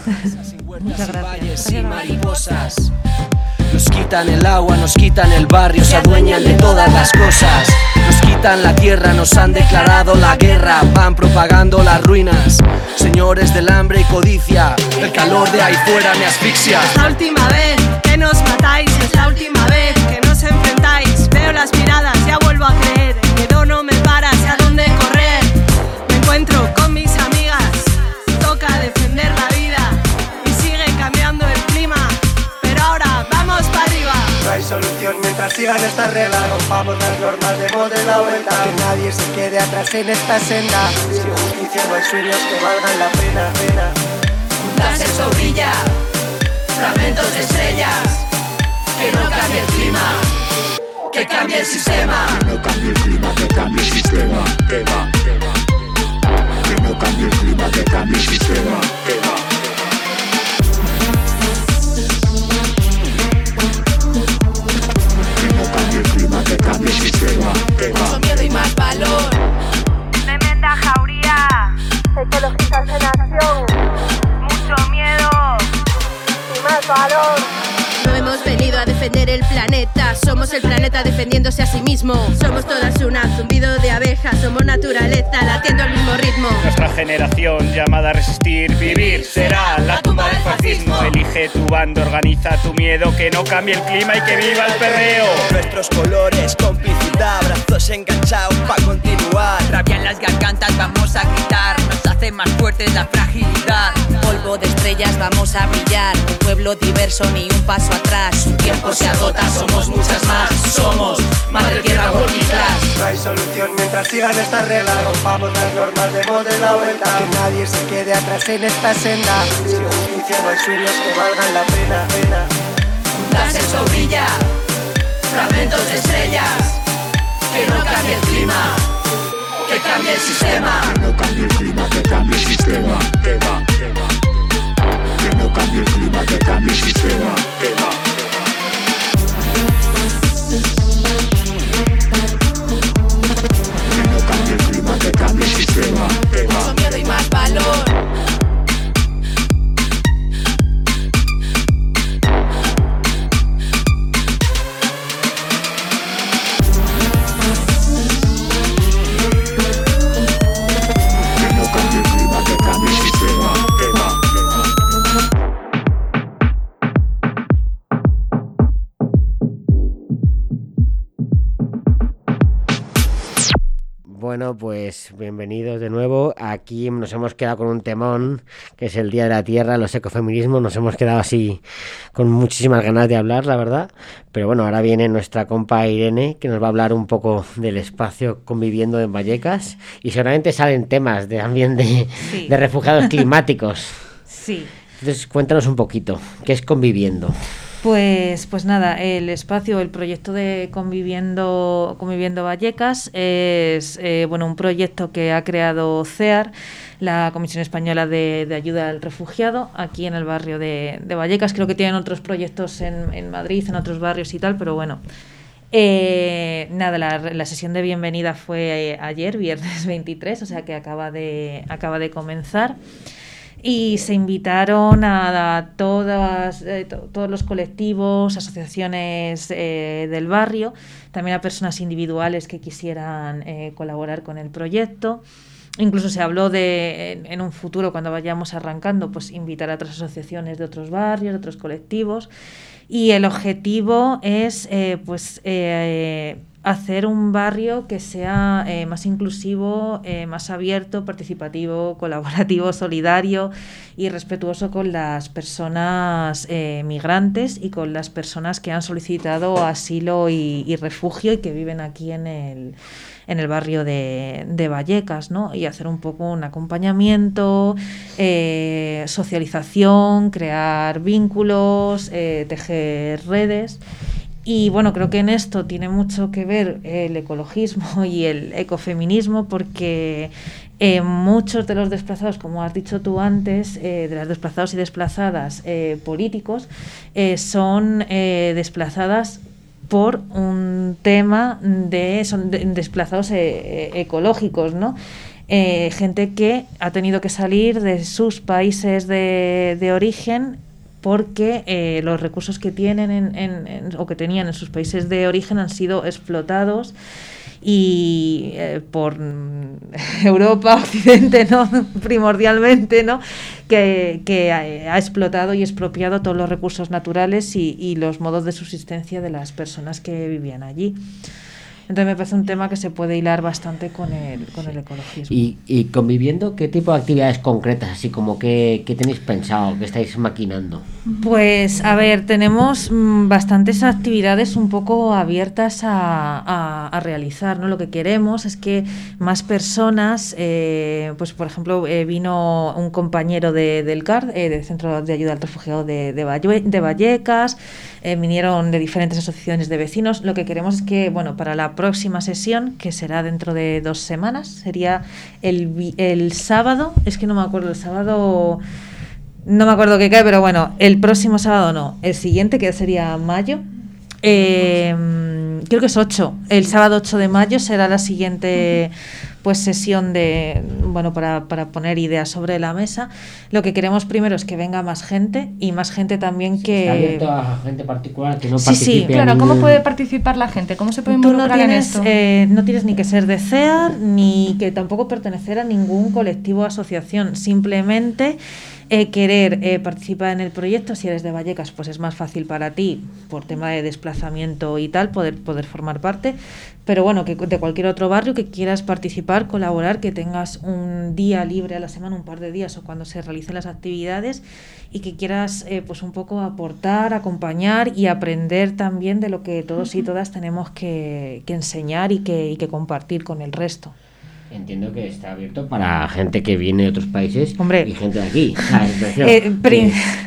Muchas gracias. Y mariposas. Nos quitan el agua, nos quitan el barrio, se adueñan de todas las cosas. Nos quitan la tierra, nos han declarado la guerra, van propagando las ruinas. Señores del hambre y codicia, el calor de ahí fuera me asfixia. Es la última vez que nos matáis, es la última vez que nos enfrentáis. Veo las miradas, ya vuelvo a creer, el miedo no me para, sé a dónde correr. Me encuentro con mis amigas, toca defender la vida y sigue cambiando el clima, pero ahora vamos para arriba. No hay solución mientras sigan estas reglas, rompamos las normas, demos de la vuelta, que nadie se quede atrás en esta senda. Sin justicia no hay sueños que valgan la pena, pena. Un láser brilla, fragmentos de estrellas, que no cambie el clima, que cambie el sistema. Que no cambie el clima, que cambie el sistema, que va. Que no cambie el clima, que cambie el sistema, que va. Que cambie el sistema, que va. Mucho miedo y más valor. Tremenda jauría, ecologistas en acción. Mucho miedo y más valor. No hemos venido a defender el planeta, somos el planeta defendiéndose a sí mismo. Somos todas una, zumbido de abejas, somos naturaleza latiendo al mismo ritmo. Nuestra generación llamada a resistir, vivir será la tumba del fascismo. Elige tu bando, organiza tu miedo, que no cambie el clima y que viva el perreo. Nuestros colores, complicidad, brazos enganchados pa' continuar. Rabia en las gargantas, vamos a gritar, nos hace más fuertes la fragilidad. Polvo de estrellas, vamos a brillar, un pueblo diverso, ni un paso atrás. Su tiempo se agota, somos muchas más. Somos madre tierra, working class. No hay solución mientras sigan estas reglas, rompamos las normas, demos de la vuelta, que nadie se quede atrás en esta senda. Sin justicia no hay sueños que valgan la pena, pena. Un láser brilla, fragmentos de estrellas, que no cambie el clima, que cambie el sistema. Que no cambie el clima, que cambie el sistema. Que va, que va. Que no cambie el clima, que cambie el sistema. Que va. Que no cambie el clima, que cambie el sistema. Que va. Mucho miedo y más valor. Bueno, pues bienvenidos de nuevo. Aquí nos hemos quedado con un temón, que es el Día de la Tierra, los ecofeminismos. Nos hemos quedado así con muchísimas ganas de hablar, la verdad. Pero bueno, ahora viene nuestra compa Irene, que nos va a hablar un poco del espacio conviviendo en Vallecas. Y seguramente salen temas de, también de, Sí. de refugiados climáticos. Sí. Entonces, cuéntanos un poquito, ¿qué es Conviviendo? Pues, pues nada, el espacio, el proyecto de Conviviendo, Conviviendo Vallecas es eh, bueno, un proyecto que ha creado C E A R, la Comisión Española de, de Ayuda al Refugiado, aquí en el barrio de, de Vallecas. Creo que tienen otros proyectos en, en Madrid, en otros barrios y tal, pero bueno. Eh, nada, la, la sesión de bienvenida fue eh, ayer, viernes veintitrés, o sea que acaba de, acaba de comenzar. Y se invitaron a, a todas, eh, to, todos los colectivos, asociaciones eh, del barrio, también a personas individuales que quisieran eh, colaborar con el proyecto. Incluso se habló de, en, en un futuro, cuando vayamos arrancando, pues invitar a otras asociaciones de otros barrios, de otros colectivos. Y el objetivo es eh, pues eh, hacer un barrio que sea eh, más inclusivo, eh, más abierto, participativo, colaborativo, solidario y respetuoso con las personas eh, migrantes y con las personas que han solicitado asilo y, y refugio y que viven aquí en el, en el barrio de, de Vallecas, ¿no? Y hacer un poco un acompañamiento, eh, socialización, crear vínculos, eh, tejer redes. Y bueno, creo que en esto tiene mucho que ver el ecologismo y el ecofeminismo, porque eh, muchos de los desplazados, como has dicho tú antes, eh, de los desplazados y desplazadas eh, políticos, eh, son eh, desplazadas por un tema de, son de, desplazados eh, ecológicos, ¿no? Eh, gente que ha tenido que salir de sus países de, de origen porque eh, los recursos que tienen en, en, en, o que tenían en sus países de origen han sido explotados y eh, por Europa, Occidente, ¿no? primordialmente, ¿no? que, que ha, ha explotado y expropiado todos los recursos naturales y, y los modos de subsistencia de las personas que vivían allí. Entonces me parece un tema que se puede hilar bastante con el, con el ecologismo. Y, y Conviviendo, ¿qué tipo de actividades concretas, así como qué, qué tenéis pensado, qué estáis maquinando? Pues a ver, tenemos mmm, bastantes actividades un poco abiertas a, a, a realizar, ¿no? Lo que queremos es que más personas, eh, pues por ejemplo, eh, vino un compañero de, del C A R, eh, del Centro de Ayuda al Refugiado de, de, Valle, de Vallecas, eh, vinieron de diferentes asociaciones de vecinos. Lo que queremos es que, bueno, para la próxima sesión, que será dentro de dos semanas, sería el, el sábado, es que no me acuerdo, el sábado... No me acuerdo qué cae, pero bueno, el próximo sábado no, el siguiente, que sería mayo, eh, creo que es ocho, el sábado ocho de mayo será la siguiente pues sesión de, bueno, para, para poner ideas sobre la mesa. Lo que queremos primero es que venga más gente y más gente también que... Está abierto a gente particular que no sí, participe. Sí, claro, en ¿cómo ningún... puede participar la gente? ¿Cómo se puede Tú involucrar no tienes, en esto? eh, no tienes ni que ser de C E A R ni que tampoco pertenecer a ningún colectivo o asociación, simplemente... Eh, querer eh, participar en el proyecto. Si eres de Vallecas, pues es más fácil para ti, por tema de desplazamiento y tal, poder, poder formar parte. Pero bueno, que de cualquier otro barrio que quieras participar, colaborar, que tengas un día libre a la semana, un par de días o cuando se realicen las actividades y que quieras eh, pues un poco aportar, acompañar y aprender también de lo que todos y todas tenemos que, que enseñar y que, y que compartir con el resto. Entiendo que está abierto para gente que viene de otros países. Hombre, y gente de aquí. ¿Sabes? eh, pri-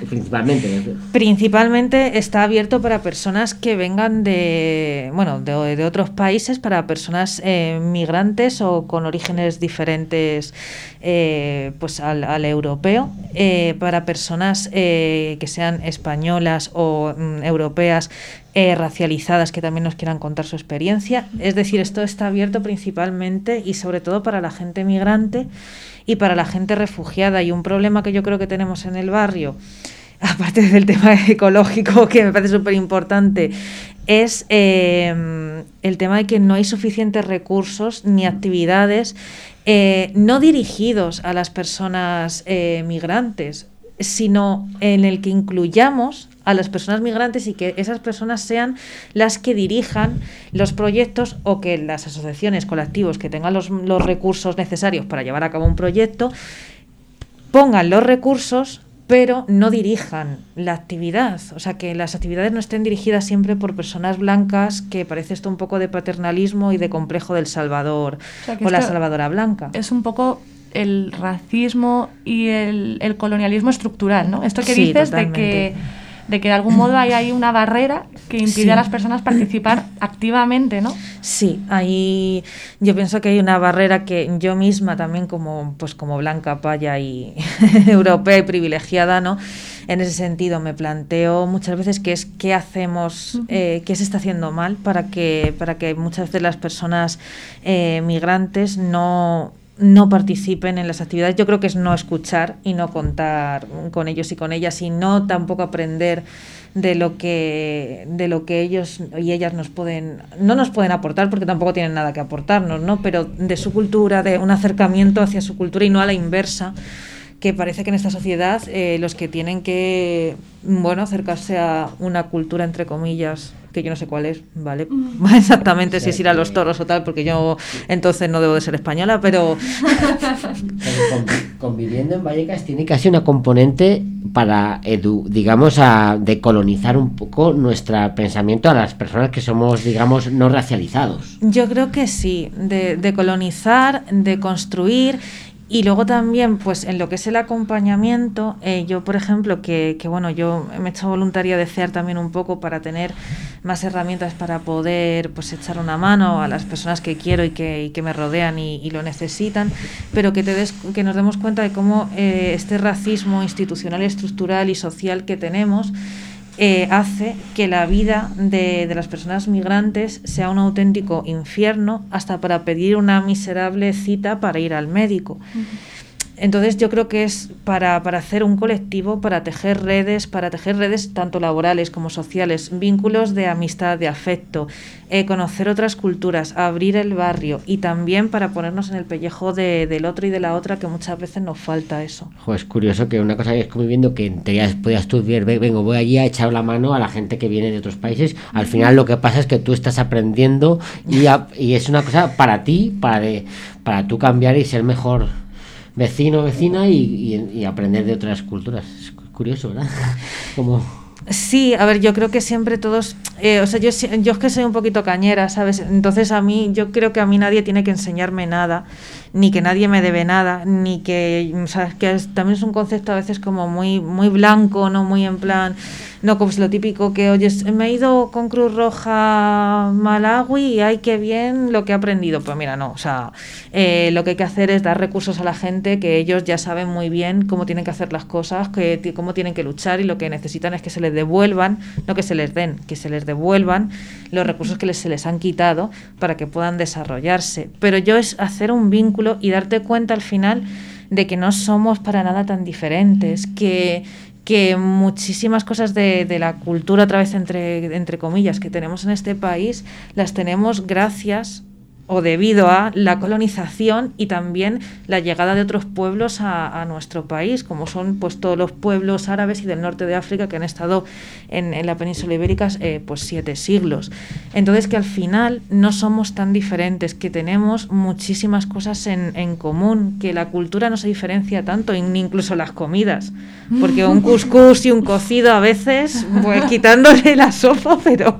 principalmente. Principalmente está abierto para personas que vengan de, bueno, de, de otros países, para personas eh, migrantes o con orígenes diferentes eh, pues al, al europeo, eh, para personas eh, que sean españolas o mm, europeas eh, racializadas que también nos quieran contar su experiencia. Es decir, esto está abierto principalmente y sobre todo para la gente migrante y para la gente refugiada. Y un problema que yo creo que tenemos en el barrio, aparte del tema ecológico, que me parece súper importante, es eh, el tema de que no hay suficientes recursos ni actividades eh, no dirigidos a las personas eh, migrantes, sino en el que incluyamos a las personas migrantes y que esas personas sean las que dirijan los proyectos, o que las asociaciones, colectivos que tengan los, los recursos necesarios para llevar a cabo un proyecto pongan los recursos, pero no dirijan la actividad. O sea, que las actividades no estén dirigidas siempre por personas blancas, que parece esto un poco de paternalismo y de complejo del Salvador, o, sea, o la Salvadora blanca. Es un poco el racismo y el, el colonialismo estructural, ¿no? Esto que sí, dices totalmente. de que de que de algún modo hay ahí una barrera que impide sí. a las personas participar activamente, ¿no? Sí, ahí yo pienso que hay una barrera que yo misma también como pues como blanca, paya y europea y privilegiada, ¿no? En ese sentido me planteo muchas veces qué es qué hacemos, uh-huh. eh, qué se está haciendo mal para que para que muchas veces las personas eh, migrantes no no participen en las actividades. Yo creo que es no escuchar y no contar con ellos y con ellas, y no tampoco aprender de lo que de lo que ellos y ellas nos pueden no nos pueden aportar, porque tampoco tienen nada que aportarnos, ¿no? Pero de su cultura, de un acercamiento hacia su cultura y no a la inversa, que parece que en esta sociedad eh, los que tienen que bueno acercarse a una cultura entre comillas, que yo no sé cuál es, ¿vale? Exactamente, si es ir a los toros o tal, porque yo entonces no debo de ser española, pero... pero conviviendo en Vallecas tiene casi una componente para, edu, digamos, a decolonizar un poco nuestro pensamiento a las personas que somos, digamos, no racializados. Yo creo que sí, de, de colonizar, de construir. Y luego también, pues en lo que es el acompañamiento, eh, yo por ejemplo, que, que bueno, yo me he hecho voluntaria de C E A R también un poco para tener más herramientas para poder pues echar una mano a las personas que quiero y que, y que me rodean y, y lo necesitan, pero que, te des, que nos demos cuenta de cómo eh, este racismo institucional, estructural y social que tenemos Eh, hace que la vida de, de las personas migrantes sea un auténtico infierno, hasta para pedir una miserable cita para ir al médico. Uh-huh. Entonces yo creo que es para, para hacer un colectivo, para tejer redes, para tejer redes tanto laborales como sociales, vínculos de amistad, de afecto, eh, conocer otras culturas, abrir el barrio, y también para ponernos en el pellejo de, del otro y de la otra, que muchas veces nos falta eso. Jo, es curioso que una cosa que es conviviendo, que en teoría podías tú ver, vengo, voy allí a echar la mano a la gente que viene de otros países, al final lo que pasa es que tú estás aprendiendo y, a, y es una cosa para ti, para, de, para tú cambiar y ser mejor vecino, vecina y, y, y aprender de otras culturas. Es curioso, ¿verdad? Como... Sí, a ver, yo creo que siempre todos, eh, o sea, yo, yo es que soy un poquito cañera, ¿sabes? Entonces a mí, yo creo que a mí nadie tiene que enseñarme nada, ni que nadie me debe nada, ni que, o sea, que es, también es un concepto a veces como muy, muy blanco, ¿no? Muy en plan, no como es lo típico que, oye, me he ido con Cruz Roja Malawi y ay, qué bien lo que he aprendido. Pues mira, no, o sea, eh, lo que hay que hacer es dar recursos a la gente, que ellos ya saben muy bien cómo tienen que hacer las cosas, que cómo tienen que luchar, y lo que necesitan es que se les devuelvan, no que se les den, que se les devuelvan los recursos que les, se les han quitado para que puedan desarrollarse. Pero yo es hacer un vínculo y darte cuenta al final de que no somos para nada tan diferentes, que que muchísimas cosas de, de la cultura, otra vez entre, entre comillas, que tenemos en este país, las tenemos gracias o debido a la colonización y también la llegada de otros pueblos a, a nuestro país, como son pues todos los pueblos árabes y del norte de África que han estado en, en la península ibérica eh, pues siete siglos. Entonces que al final no somos tan diferentes, que tenemos muchísimas cosas en, en común, que la cultura no se diferencia tanto, ni incluso las comidas, porque un cuscús y un cocido a veces, pues quitándole la sopa, pero...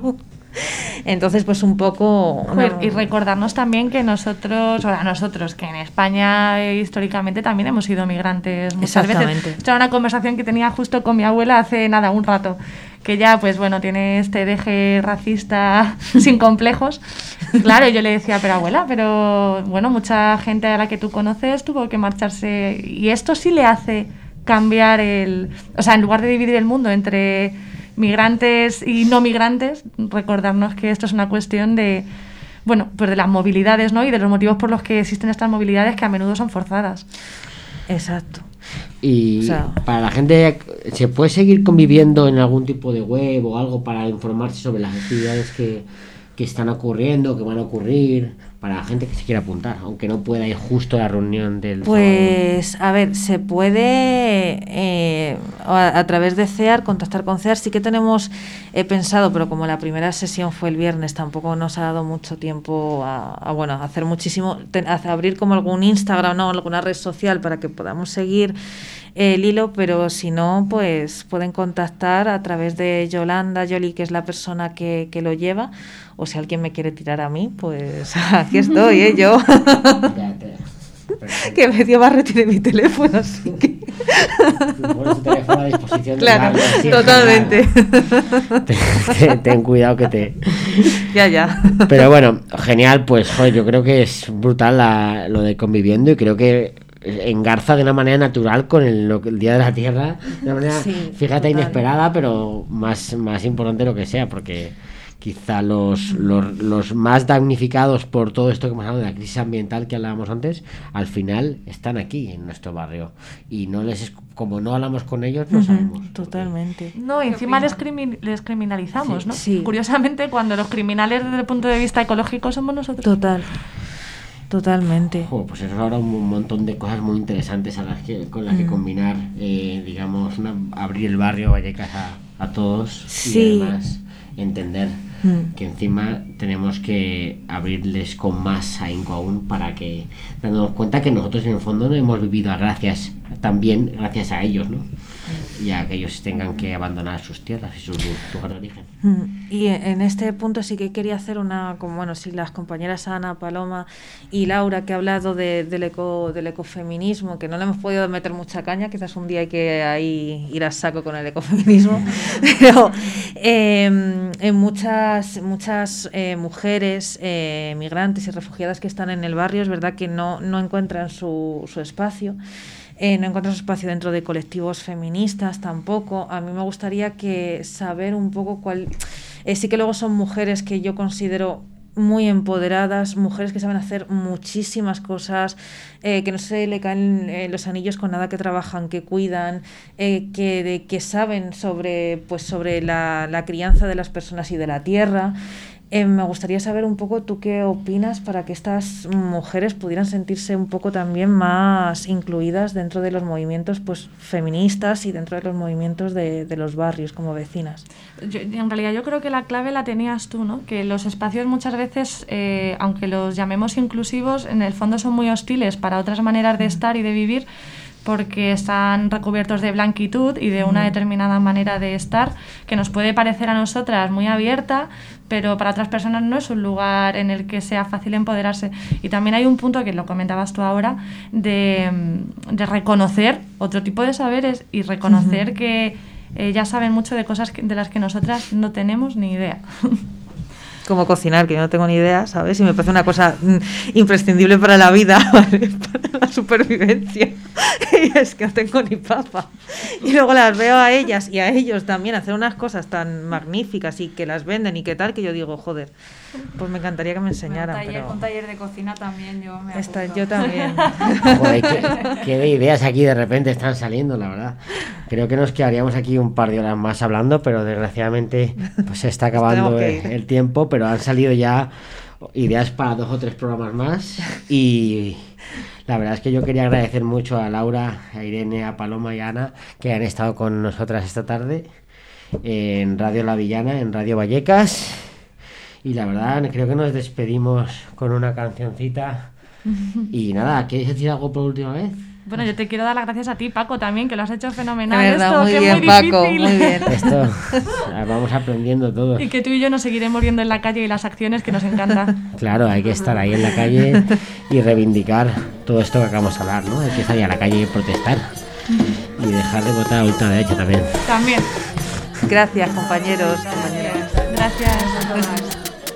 Entonces, pues un poco... Joder, una... Y recordarnos también que nosotros, o sea, nosotros, que en España eh, históricamente también hemos sido migrantes muchas veces. Esto era una conversación que tenía justo con mi abuela hace nada, un rato, que ya, pues bueno, tiene este deje racista sin complejos. Claro, yo le decía, pero abuela, pero bueno, mucha gente a la que tú conoces tuvo que marcharse, y esto sí le hace cambiar el... O sea, en lugar de dividir el mundo entre migrantes y no migrantes, recordarnos que esto es una cuestión de, bueno, pues de las movilidades, ¿no? Y de los motivos por los que existen estas movilidades, que a menudo son forzadas. Exacto. Y o sea, para la gente, ¿se puede seguir conviviendo en algún tipo de web o algo para informarse sobre las actividades que, que están ocurriendo, que van a ocurrir, para la gente que se quiera apuntar, aunque no pueda ir justo a la reunión del... Pues, a ver, se puede eh, a, a través de C E A R, contactar con C E A R. Sí que tenemos eh, pensado, pero como la primera sesión fue el viernes, tampoco nos ha dado mucho tiempo a, a bueno, a hacer muchísimo, ten, a abrir como algún Instagram, no, alguna red social para que podamos seguir eh, el hilo, pero si no, pues pueden contactar a través de Yolanda Yoli, que es la persona que, que lo lleva, o si alguien me quiere tirar a mí, pues aquí estoy, ¿eh? Yo. Que medio más retiré mi teléfono, así que... Pones tu teléfono a disposición. Claro, de la totalmente. Ten, ten, ten cuidado que te... Ya, ya. Pero bueno, genial, pues joder, yo creo que es brutal la, lo de conviviendo, y creo que engarza de una manera natural con el, lo, el Día de la Tierra, de una manera, sí, fíjate, total. inesperada, pero más, más importante lo que sea, porque quizá los, los, los más damnificados por todo esto que hemos hablado de la crisis ambiental que hablábamos antes, al final están aquí en nuestro barrio, y no les, como no hablamos con ellos, no sabemos. Totalmente. No, encima les, crimi les criminalizamos, Sí, ¿no? sí. Curiosamente, cuando los criminales desde el punto de vista ecológico somos nosotros. Total. Totalmente. Oh, pues eso es ahora un montón de cosas muy interesantes a las que, con las que Mm. combinar, eh, digamos, una, abrir el barrio Vallecas a, a todos, Sí. y además entender Mm. que encima tenemos que abrirles con más ahínco aún, para que dándonos cuenta que nosotros en el fondo no hemos vivido a gracias, también gracias a ellos, ¿no? Y a que ellos tengan que abandonar sus tierras y sus lugares de origen. Mm. Y en este punto sí que quería hacer una, como bueno, sí, las compañeras Ana, Paloma y Laura, que ha hablado de, del, eco, del ecofeminismo, que no le hemos podido meter mucha caña, quizás un día hay que ahí ir a saco con el ecofeminismo, pero eh, en muchas, muchas eh, mujeres eh, migrantes y refugiadas que están en el barrio, es verdad que no, no encuentran su, su espacio. Eh, no encuentran su espacio dentro de colectivos feministas tampoco. A mí me gustaría que saber un poco cuál... Eh, sí que luego son mujeres que yo considero muy empoderadas, mujeres que saben hacer muchísimas cosas, eh, que no se le caen eh, los anillos con nada, que trabajan, que cuidan, eh, que, de, que saben sobre, pues, sobre la, la crianza de las personas y de la tierra. Eh, me gustaría saber un poco tú qué opinas para que estas mujeres pudieran sentirse un poco también más incluidas dentro de los movimientos, pues, feministas, y dentro de los movimientos de, de los barrios como vecinas. Yo, en realidad yo creo que la clave la tenías tú, ¿no? Que los espacios muchas veces, eh, aunque los llamemos inclusivos, en el fondo son muy hostiles para otras maneras de estar y de vivir, porque están recubiertos de blanquitud y de una determinada manera de estar que nos puede parecer a nosotras muy abierta, pero para otras personas no es un lugar en el que sea fácil empoderarse. Y también hay un punto, que lo comentabas tú ahora, de, de reconocer otro tipo de saberes y reconocer uh-huh. que ellas saben mucho de cosas que, de las que nosotras no tenemos ni idea. Como cocinar, que yo no tengo ni idea, ¿sabes? Y me parece una cosa mm, imprescindible para la vida, ¿vale? Para la supervivencia. Y es que no tengo ni papa. Y luego las veo a ellas y a ellos también hacer unas cosas tan magníficas y que las venden y qué tal, que yo digo, joder, pues me encantaría que me enseñaran. Un taller, pero... un taller de cocina también, yo me Esta, apunto. Yo también. Joder, qué, qué de ideas aquí de repente están saliendo, la verdad. Creo que nos quedaríamos aquí un par de horas más hablando, pero desgraciadamente pues se está acabando el, el tiempo, pero han salido ya ideas para dos o tres programas más, y la verdad es que yo quería agradecer mucho a Laura, a Irene, a Paloma y a Ana, que han estado con nosotras esta tarde en Radio La Villana, en Radio Vallecas, y la verdad creo que nos despedimos con una cancioncita. Y nada, ¿queréis decir algo por última vez? Bueno, yo te quiero dar las gracias a ti, Paco, también, que lo has hecho fenomenal. De verdad, esto, muy que bien, es muy Paco, difícil. muy bien. Esto, vamos aprendiendo todo. Y que tú y yo nos seguiremos viendo en la calle y las acciones, que nos encanta. Claro, hay que estar ahí en la calle y reivindicar todo esto que acabamos de hablar, ¿no? Hay que salir a la calle y protestar. Y dejar de votar a ultraderecha también. También. Gracias, compañeros, compañeras. Gracias a todos.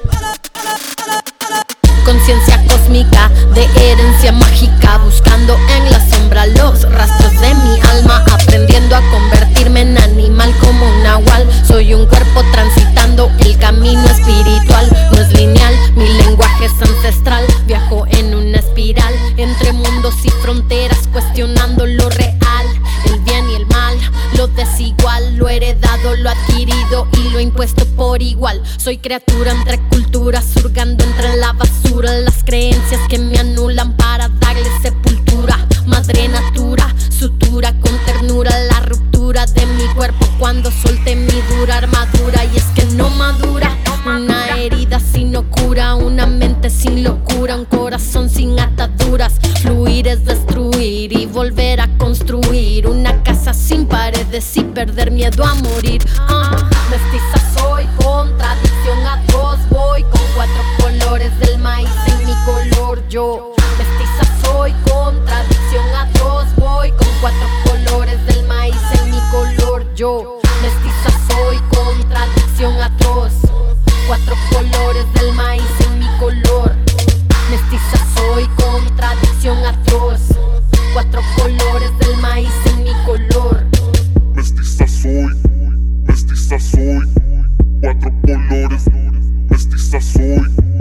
Conciencia cósmica de herencia mágica, buscando en la sombra los rastros de mi alma, aprendiendo a convertirme en animal como un nahual. Soy un cuerpo transitando el camino espiritual, no es lineal, mi lenguaje es ancestral. Viajo en una espiral entre mundos y fronteras, cuestionando lo real, el bien y el mal, lo desigual, lo heredado, lo adquirido y lo impuesto por igual. Soy criatura entre culturas, surgando entre la basura, las creencias que me anulan para darle sepultura. Madre natura, sutura con ternura, la ruptura de mi cuerpo cuando solté mi dura armadura. Y es que no madura, una herida sin locura, una mente sin locura, un corazón sin ataduras. Fluir es destruir y volver a construir una casa sin paredes y perder miedo a morir. uh, Mestiza soy, contradicción atroz, voy con cuatro colores del maíz en mi color yo. Mestiza soy, contradicción atroz, voy con cuatro colores del maíz en mi color yo. Mestiza soy, contradicción atroz, cuatro colores del maíz en mi color. Mestiza soy, contradicción atroz, cuatro colores del maíz en mi color. Mestiza soy, mestiza soy, cuatro colores. Mestiza soy,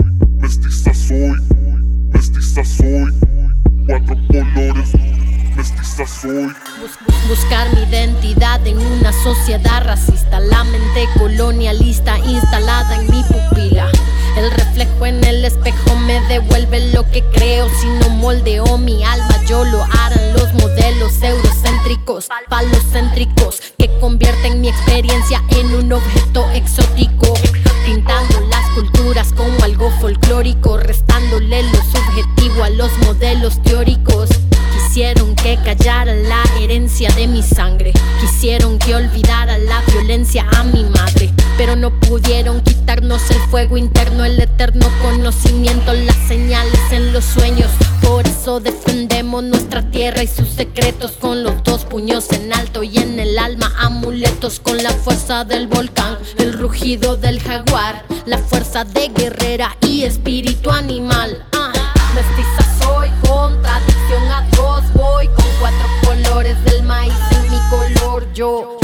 mestiza soy, mestiza soy, cuatro colores. Mestiza soy. Bus- buscar mi identidad en una sociedad racista, la mente colonialista instalada en mi pupila. El reflejo en el espejo me devuelve lo que creo. Si no moldeo mi alma, yo lo harán los modelos eurocéntricos, falocéntricos, que convierten mi experiencia en un objeto exótico, pintando las culturas como algo folclórico, restándole lo subjetivo a los modelos teóricos. Quisieron que callara la herencia de mi sangre, quisieron que olvidara la violencia a mi madre, pero no pudieron quitarnos el fuego interno, el eterno conocimiento, las señales en los sueños. Por eso defendemos nuestra tierra y sus secretos, con los dos puños en alto y en el alma amuletos, con la fuerza del volcán, el rugido del jaguar, la fuerza de guerrera y espíritu animal. uh. Mestiza soy, contradicción atroz, voy con cuatro colores del maíz en mi color yo.